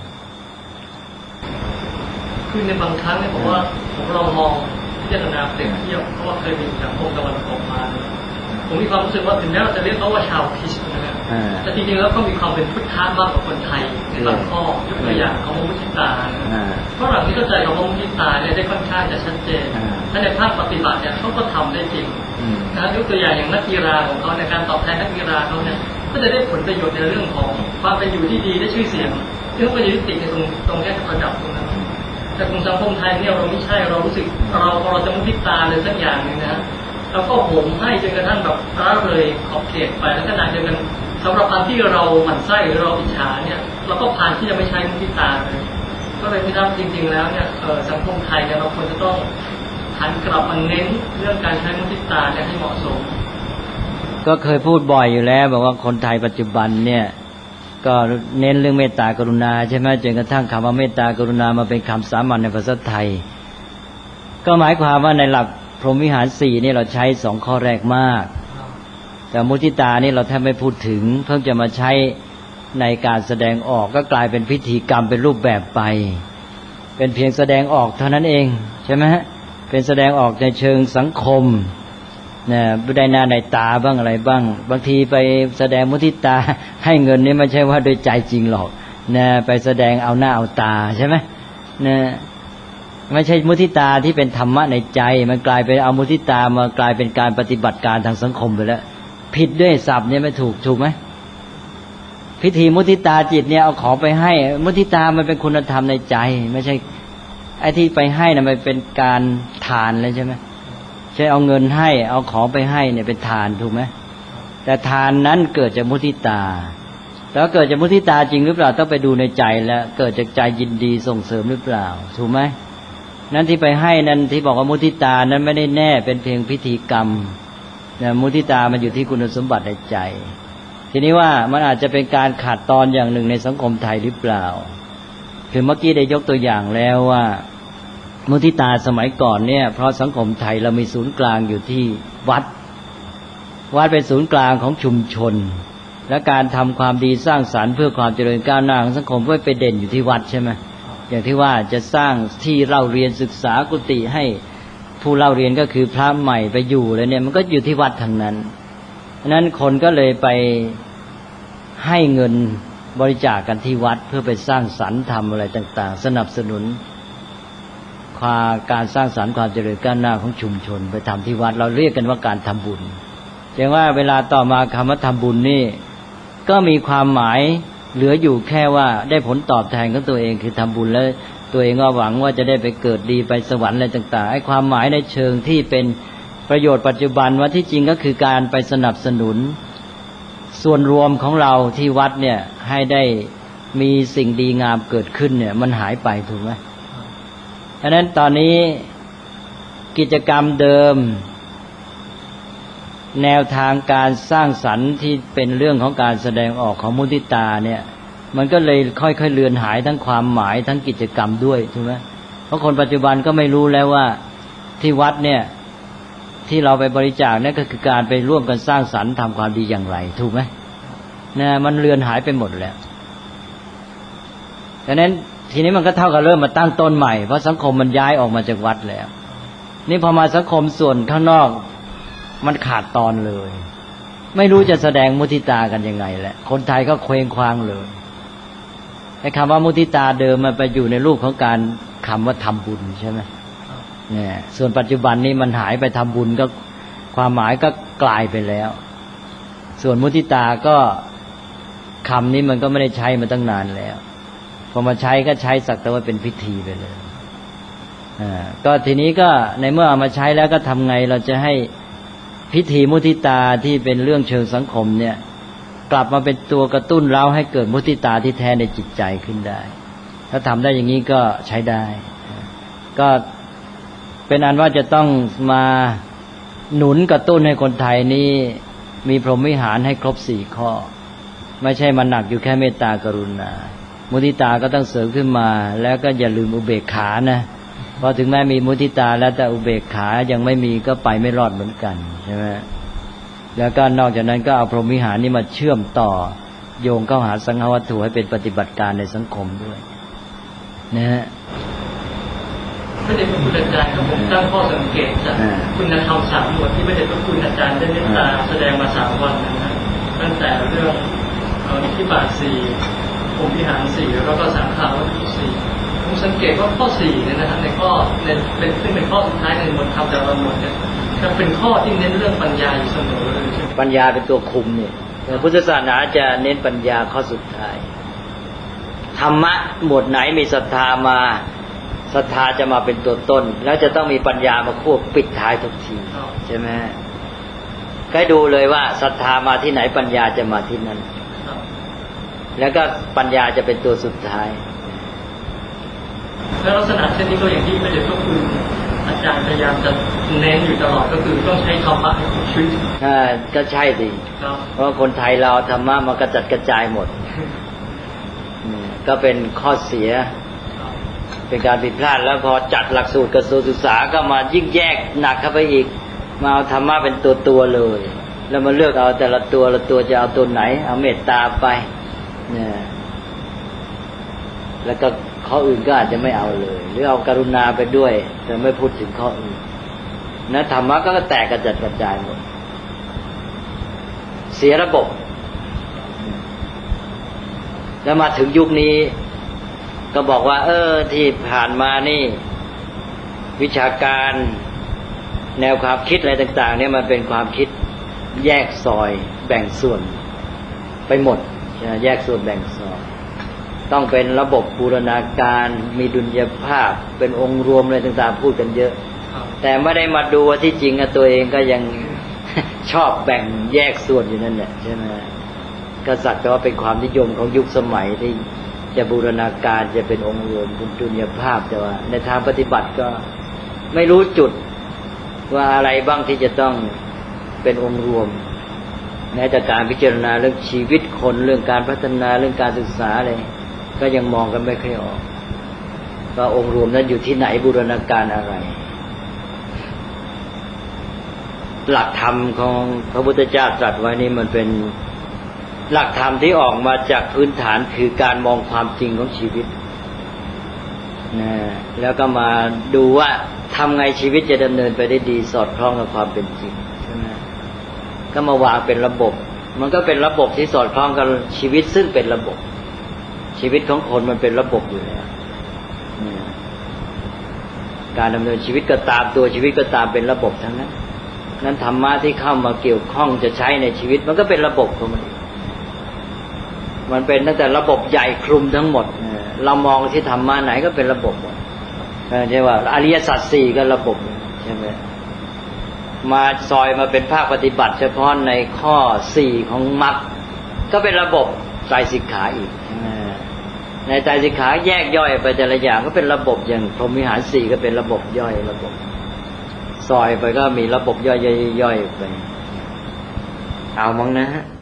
คือในบางครั้งเนี่ยผมว่าผมลองมองพิจารณาเปรียบเทียบเพราะว่าเคยมีสังคมตะวันตกมาผมมีความรู้สึกว่าถึงแม้เราจะเรียกเขาว่าชาวคริสต์นะครับแต่จริงๆแล้วก็มีความเป็นพุทธะมากกว่าคนไทยในบางข้อยกตัวอย่างของมุทิตาเพราะหลังที่เข้าใจของมุทิตาเนี่ยได้ค่อนข้างจะชัดเจนและในภาคปฏิบัติเนี่ยเขาก็ทำได้จริงนะยกตัวอย่างนักกีฬาของเขาในการตอบแทนนักกีฬาเขาเนี่ยก็จะได้ผลประโยชน์ในเรื่องของความเป็นอยู่ที่ดีได้ชื่อเสียงซึ่งก็จะยุติในตรงแค่ระดับตรงนั้นแต่กลุ่มสังคมไทยเนี่ยเราไม่ใช่เรารู้สึกพอเราจะมุทิตาเลยสักอย่างนึงนะเราก็โหมให้จนกระทั่งแบบละเลยขอบเขตไปแล้วขณะเดียวกันสำหรับอันที่เราหมั่นไส้หรือเราอิจฉาเนี่ยเราก็ผ่านที่จะไม่ใช้มุทิตาเลยก็เลยคิดว่าจริงๆแล้วเนี่ยสังคมไทยเนี่ยเราควรจะต้องหันกลับมาเน้นเรื่องการใช้มุทิตาเนี่ยให้เหมาะสมก็เคยพูดบ่อยอยู่แล้วบอกว่าคนไทยปัจจุบันเนี่ยก็เน้นเรื่องเมตตากรุณาใช่ไหมจนกระทั่งคำว่าเมตตากรุณามาเป็นคำสามัญในภาษาไทยก็หมายความว่าในหลักพรหมวิหาร4นี่เราใช้2ข้อแรกมากแต่มุทิตานี่เราแทบไม่พูดถึงเพิ่งจะมาใช้ในการแสดงออกก็กลายเป็นพิธีกรรมเป็นรูปแบบไปเป็นเพียงแสดงออกเท่านั้นเองใช่ไหมฮะเป็นแสดงออกในเชิงสังคมเนี่ยได้หน้าในตาบ้างอะไรบ้างบางทีไปแสดงมุทิตาให้เงินนี่ไม่ใช่ว่าโดยใจจริงหรอกนะไปแสดงเอาหน้าเอาตาใช่ไหมนะไม่ใช่มุทิตาที่เป็นธรรมะในใจมันกลายเป็นเอามุทิตามากลายเป็นการปฏิบัติการทางสังคมไปแล้วผิดด้วยศัพท์เนี่ยไม่ถูกไหมพิธีมุทิตาจิตเนี่ยเอาของไปให้มุทิตามันเป็นคุณธรรมในใจไม่ใช่ไอ้ที่ไปให้นะมันเป็นการทานเลยใช่ไหมใช่เอาเงินให้เอาของไปให้เนี่ยเป็นทานถูกไหมแต่ทานนั้นเกิดจากมุทิตาแล้วเกิดจากมุทิตาจริงหรือเปล่าต้องไปดูในใจแล้วเกิดจากใจยินดีส่งเสริมหรือเปล่าถูกไหมนั้นที่ไปให้นั้นที่บอกว่ามุทิตานั้นไม่ได้แน่เป็นเพียงพิธีกรรมนะมุทิตามันอยู่ที่คุณสมบัติในใจทีนี้ว่ามันอาจจะเป็นการขาดตอนอย่างหนึ่งในสังคมไทยหรือเปล่าคือเมื่อกี้ได้ยกตัวอย่างแล้วว่ามุทิตาสมัยก่อนเนี่ยเพราะสังคมไทยเรามีศูนย์กลางอยู่ที่วัดวัดเป็นศูนย์กลางของชุมชนและการทำความดีสร้างสรรค์เพื่อความเจริญก้าวหน้าของสังคมก็ไปเด่นอยู่ที่วัดใช่ไหมอย่างที่ว่าจะสร้างที่เล่าเรียนศึกษากุฏิให้ผู้เล่าเรียนก็คือพระใหม่ไปอยู่เลยเนี่ยมันก็อยู่ที่วัดทั้งนั้นฉะนั้นคนก็เลยไปให้เงินบริจาคกันที่วัดเพื่อไปสร้างสรรค์ทำอะไรต่างๆสนับสนุนการสร้างสรรค์ความเจริญก้าวหน้าของชุมชนไปทำที่วัดเราเรียกกันว่าการทำบุญอย่างว่าเวลาต่อมาคำว่าทำบุญนี่ก็มีความหมายเหลืออยู่แค่ว่าได้ผลตอบแทนของตัวเองคือทำบุญแล้วตัวเองก็หวังว่าจะได้ไปเกิดดีไปสวรรค์อะไรต่างๆไอ้ความหมายในเชิงที่เป็นประโยชน์ปัจจุบันว่าที่จริงก็คือการไปสนับสนุนส่วนรวมของเราที่วัดเนี่ยให้ได้มีสิ่งดีงามเกิดขึ้นเนี่ยมันหายไปถูกไหมฉะนั้นตอนนี้กิจกรรมเดิมแนวทางการสร้างสรรค์ที่เป็นเรื่องของการแสดงออกของมุทิตาเนี่ยมันก็เลยค่อยๆเลือนหายทั้งความหมายทั้งกิจกรรมด้วยถูกไหมเพราะคนปัจจุบันก็ไม่รู้แล้วว่าที่วัดเนี่ยที่เราไปบริจาคนั่นก็คือการไปร่วมกันสร้างสรรค์ทำความดีอย่างไรถูกไหมนะมันเลือนหายไปหมดแล้วดังนั้นทีนี้มันก็เท่ากับเริ่มมาตั้งต้นใหม่เพราะสังคมมันย้ายออกมาจากวัดแล้วนี่พอมาสังคมส่วนข้างนอกมันขาดตอนเลยไม่รู้จะแสดงมุทิตากันยังไงแหละคนไทยก็เคว้งคว้างเลยไอ้คำว่ามุทิตาเดิมมันไปอยู่ในรูปของการคำว่าทำบุญใช่ไหมเนี่ยส่วนปัจจุบันนี้มันหายไปทำบุญก็ความหมายก็กลายไปแล้วส่วนมุทิตาก็คำนี้มันก็ไม่ได้ใช้มาตั้งนานแล้วพอมาใช้ก็ใช้สักแต่ว่าเป็นพิธีไปเลยก็ทีนี้ก็ในเมื่อเอามาใช้แล้วก็ทำไงเราจะให้พิธีมุทิตาที่เป็นเรื่องเชิงสังคมเนี่ยกลับมาเป็นตัวกระตุ้นเราให้เกิดมุทิตาที่แท้ในจิตใจขึ้นได้ถ้าทำได้อย่างนี้ก็ใช้ได้ก็เป็นอันว่าจะต้องมาหนุนกระตุ้นให้คนไทยนี้มีพรหมวิหารให้ครบ4ข้อไม่ใช่มันหนักอยู่แค่เมตตากรุณามุทิตาก็ต้องเสริมขึ้นมาแล้วก็อย่าลืมอุเบกขานะเพราะถึงแม้มีมุทิตาแล้วแต่อุเบกขายังไม่มีก็ไปไม่รอดเหมือนกันใช่ไหมแล้วก็นอกจากนั้นก็เอาพรหมวิหารนี้มาเชื่อมต่อโยงเข้าหาสังฆวัตถุให้เป็นปฏิบัติการในสังคมด้วยนะฮะพระเดชพระคุณอาจารย์ครับผมตั้งข้อสังเกตจากคุณธรรม3 หมวดที่พระเดชพระคุณอาจารย์ได้เมตตาแสดงมา3 วันนะครับตั้งแต่เรื่องอิทธิบาท4พรหมวิหาร4แล้วก็สังฆาวัตถุ4ผมสังเกตว่าข้อ4เนี่ยนะครับในข้อเป็นซึ่งเป็นข้อสุดท้ายในหมวดธรรมแต่ละหมวดเนี่ยจะเป็นข้อที่เน้นเรื่องปัญญาอยู่เสมอเลยปัญญาเป็นตัวคุมเนี่ยพุทธศาสนาจะเน้นปัญญาข้อสุดท้ายธรรมะหมวดไหนมีศรัทธามาศรัทธาจะมาเป็นตัวต้นแล้วจะต้องมีปัญญามาควบปิดท้ายทุกทีใช่ไหมใกล้ดูเลยว่าศรัทธามาที่ไหนปัญญาจะมาที่นั่นแล้วก็ปัญญาจะเป็นตัวสุดท้ายแล้วลักษณะเช่นนี้ก็อย่างที่พระเดชพระคุณอาจารย์พยายามจะเน้นอยู่ตลอดก็คือต้องใช้ธรรมะให้ครบชุดก็ใช่สิเพราะคนไทยเราธรรมะมันกระจัดกระจายหมดก็เป็นข้อเสียเป็นการผิดพลาดแล้วพอจัดหลักสูตรกระทรวงศึกษาก็มายิ่งแยกหนักเข้าไปอีกมาเอาธรรมะเป็นตัวเลยแล้วมาเลือกเอาแต่ละตัวละตัวจะเอาตัวไหนเอาเมตตาไปเนี่ยแล้วก็ข้ออื่นก็อาจจะไม่เอาเลยหรือเอากรุณาไปด้วยแต่ไม่พูดถึงข้ออื่นนะธรรมะก็แตกกระจัดกระจายหมดเสียระบบแล้วมาถึงยุคนี้ก็บอกว่าที่ผ่านมานี่วิชาการแนวความคิดอะไรต่างๆเนี่ยมันเป็นความคิดแยกซอยแบ่งส่วนไปหมดแยกส่วนแบ่งซอยต้องเป็นระบบบูรณาการมีดุลยภาพเป็นองค์รวมอะไรต่างๆพูดกันเยอะแต่ไม่ได้มาดูว่าที่จริงตัวเองก็ยังชอบแบ่งแยกส่วนอยู่นั่นแหละใช่ไหมก็สักแต่ว่าเป็นความนิยมของยุคสมัยที่จะบูรณาการจะเป็นองค์รวมเป็นดุลยภาพแต่ว่าในทางปฏิบัติก็ไม่รู้จุดว่าอะไรบ้างที่จะต้องเป็นองค์รวมในการพิจารณาเรื่องชีวิตคนเรื่องการพัฒนาเรื่องการศึกษาอะไรก็ยังมองกันไม่ค่อยออกว่าองค์รวมนั้นอยู่ที่ไหนบูรณาการอะไรหลักธรรมของพระพุทธเจ้าตรัสไว้นี่มันเป็นหลักธรรมที่ออกมาจากพื้นฐานคือการมองความจริงของชีวิตนะแล้วก็มาดูว่าทำไงชีวิตจะดำเนินไปได้ดีสอดคล้องกับความเป็นจริงใช่ไหมก็มาวางเป็นระบบมันก็เป็นระบบที่สอดคล้องกับชีวิตซึ่งเป็นระบบชีวิตของคนมันเป็นระบบอยู่แล้วการดำเนินชีวิตก็ตามตัวชีวิตก็ตามเป็นระบบทั้งนั้นธรรมะที่เข้ามาเกี่ยวข้องจะใช้ในชีวิตมันก็เป็นระบบของมันเป็นตั้งแต่ระบบใหญ่คลุมทั้งหมดเรามองที่ธรรมะไหนก็เป็นระบบหมดใช่ว่าอริยสัจสี่ก็ระบบใช่ไหมมาซอยมาเป็นภาคปฏิบัติเฉพาะในข้อ4ของมรรคก็เป็นระบบไตรสิกขาอีกในไตรสิกขาแยกย่อยไปแต่ละอย่างก็เป็นระบบอย่างพรหมวิหาร4ก็เป็นระบบย่อยระบบซอยไปก็มีระบบย่อยๆไปเอามั้งนะฮะ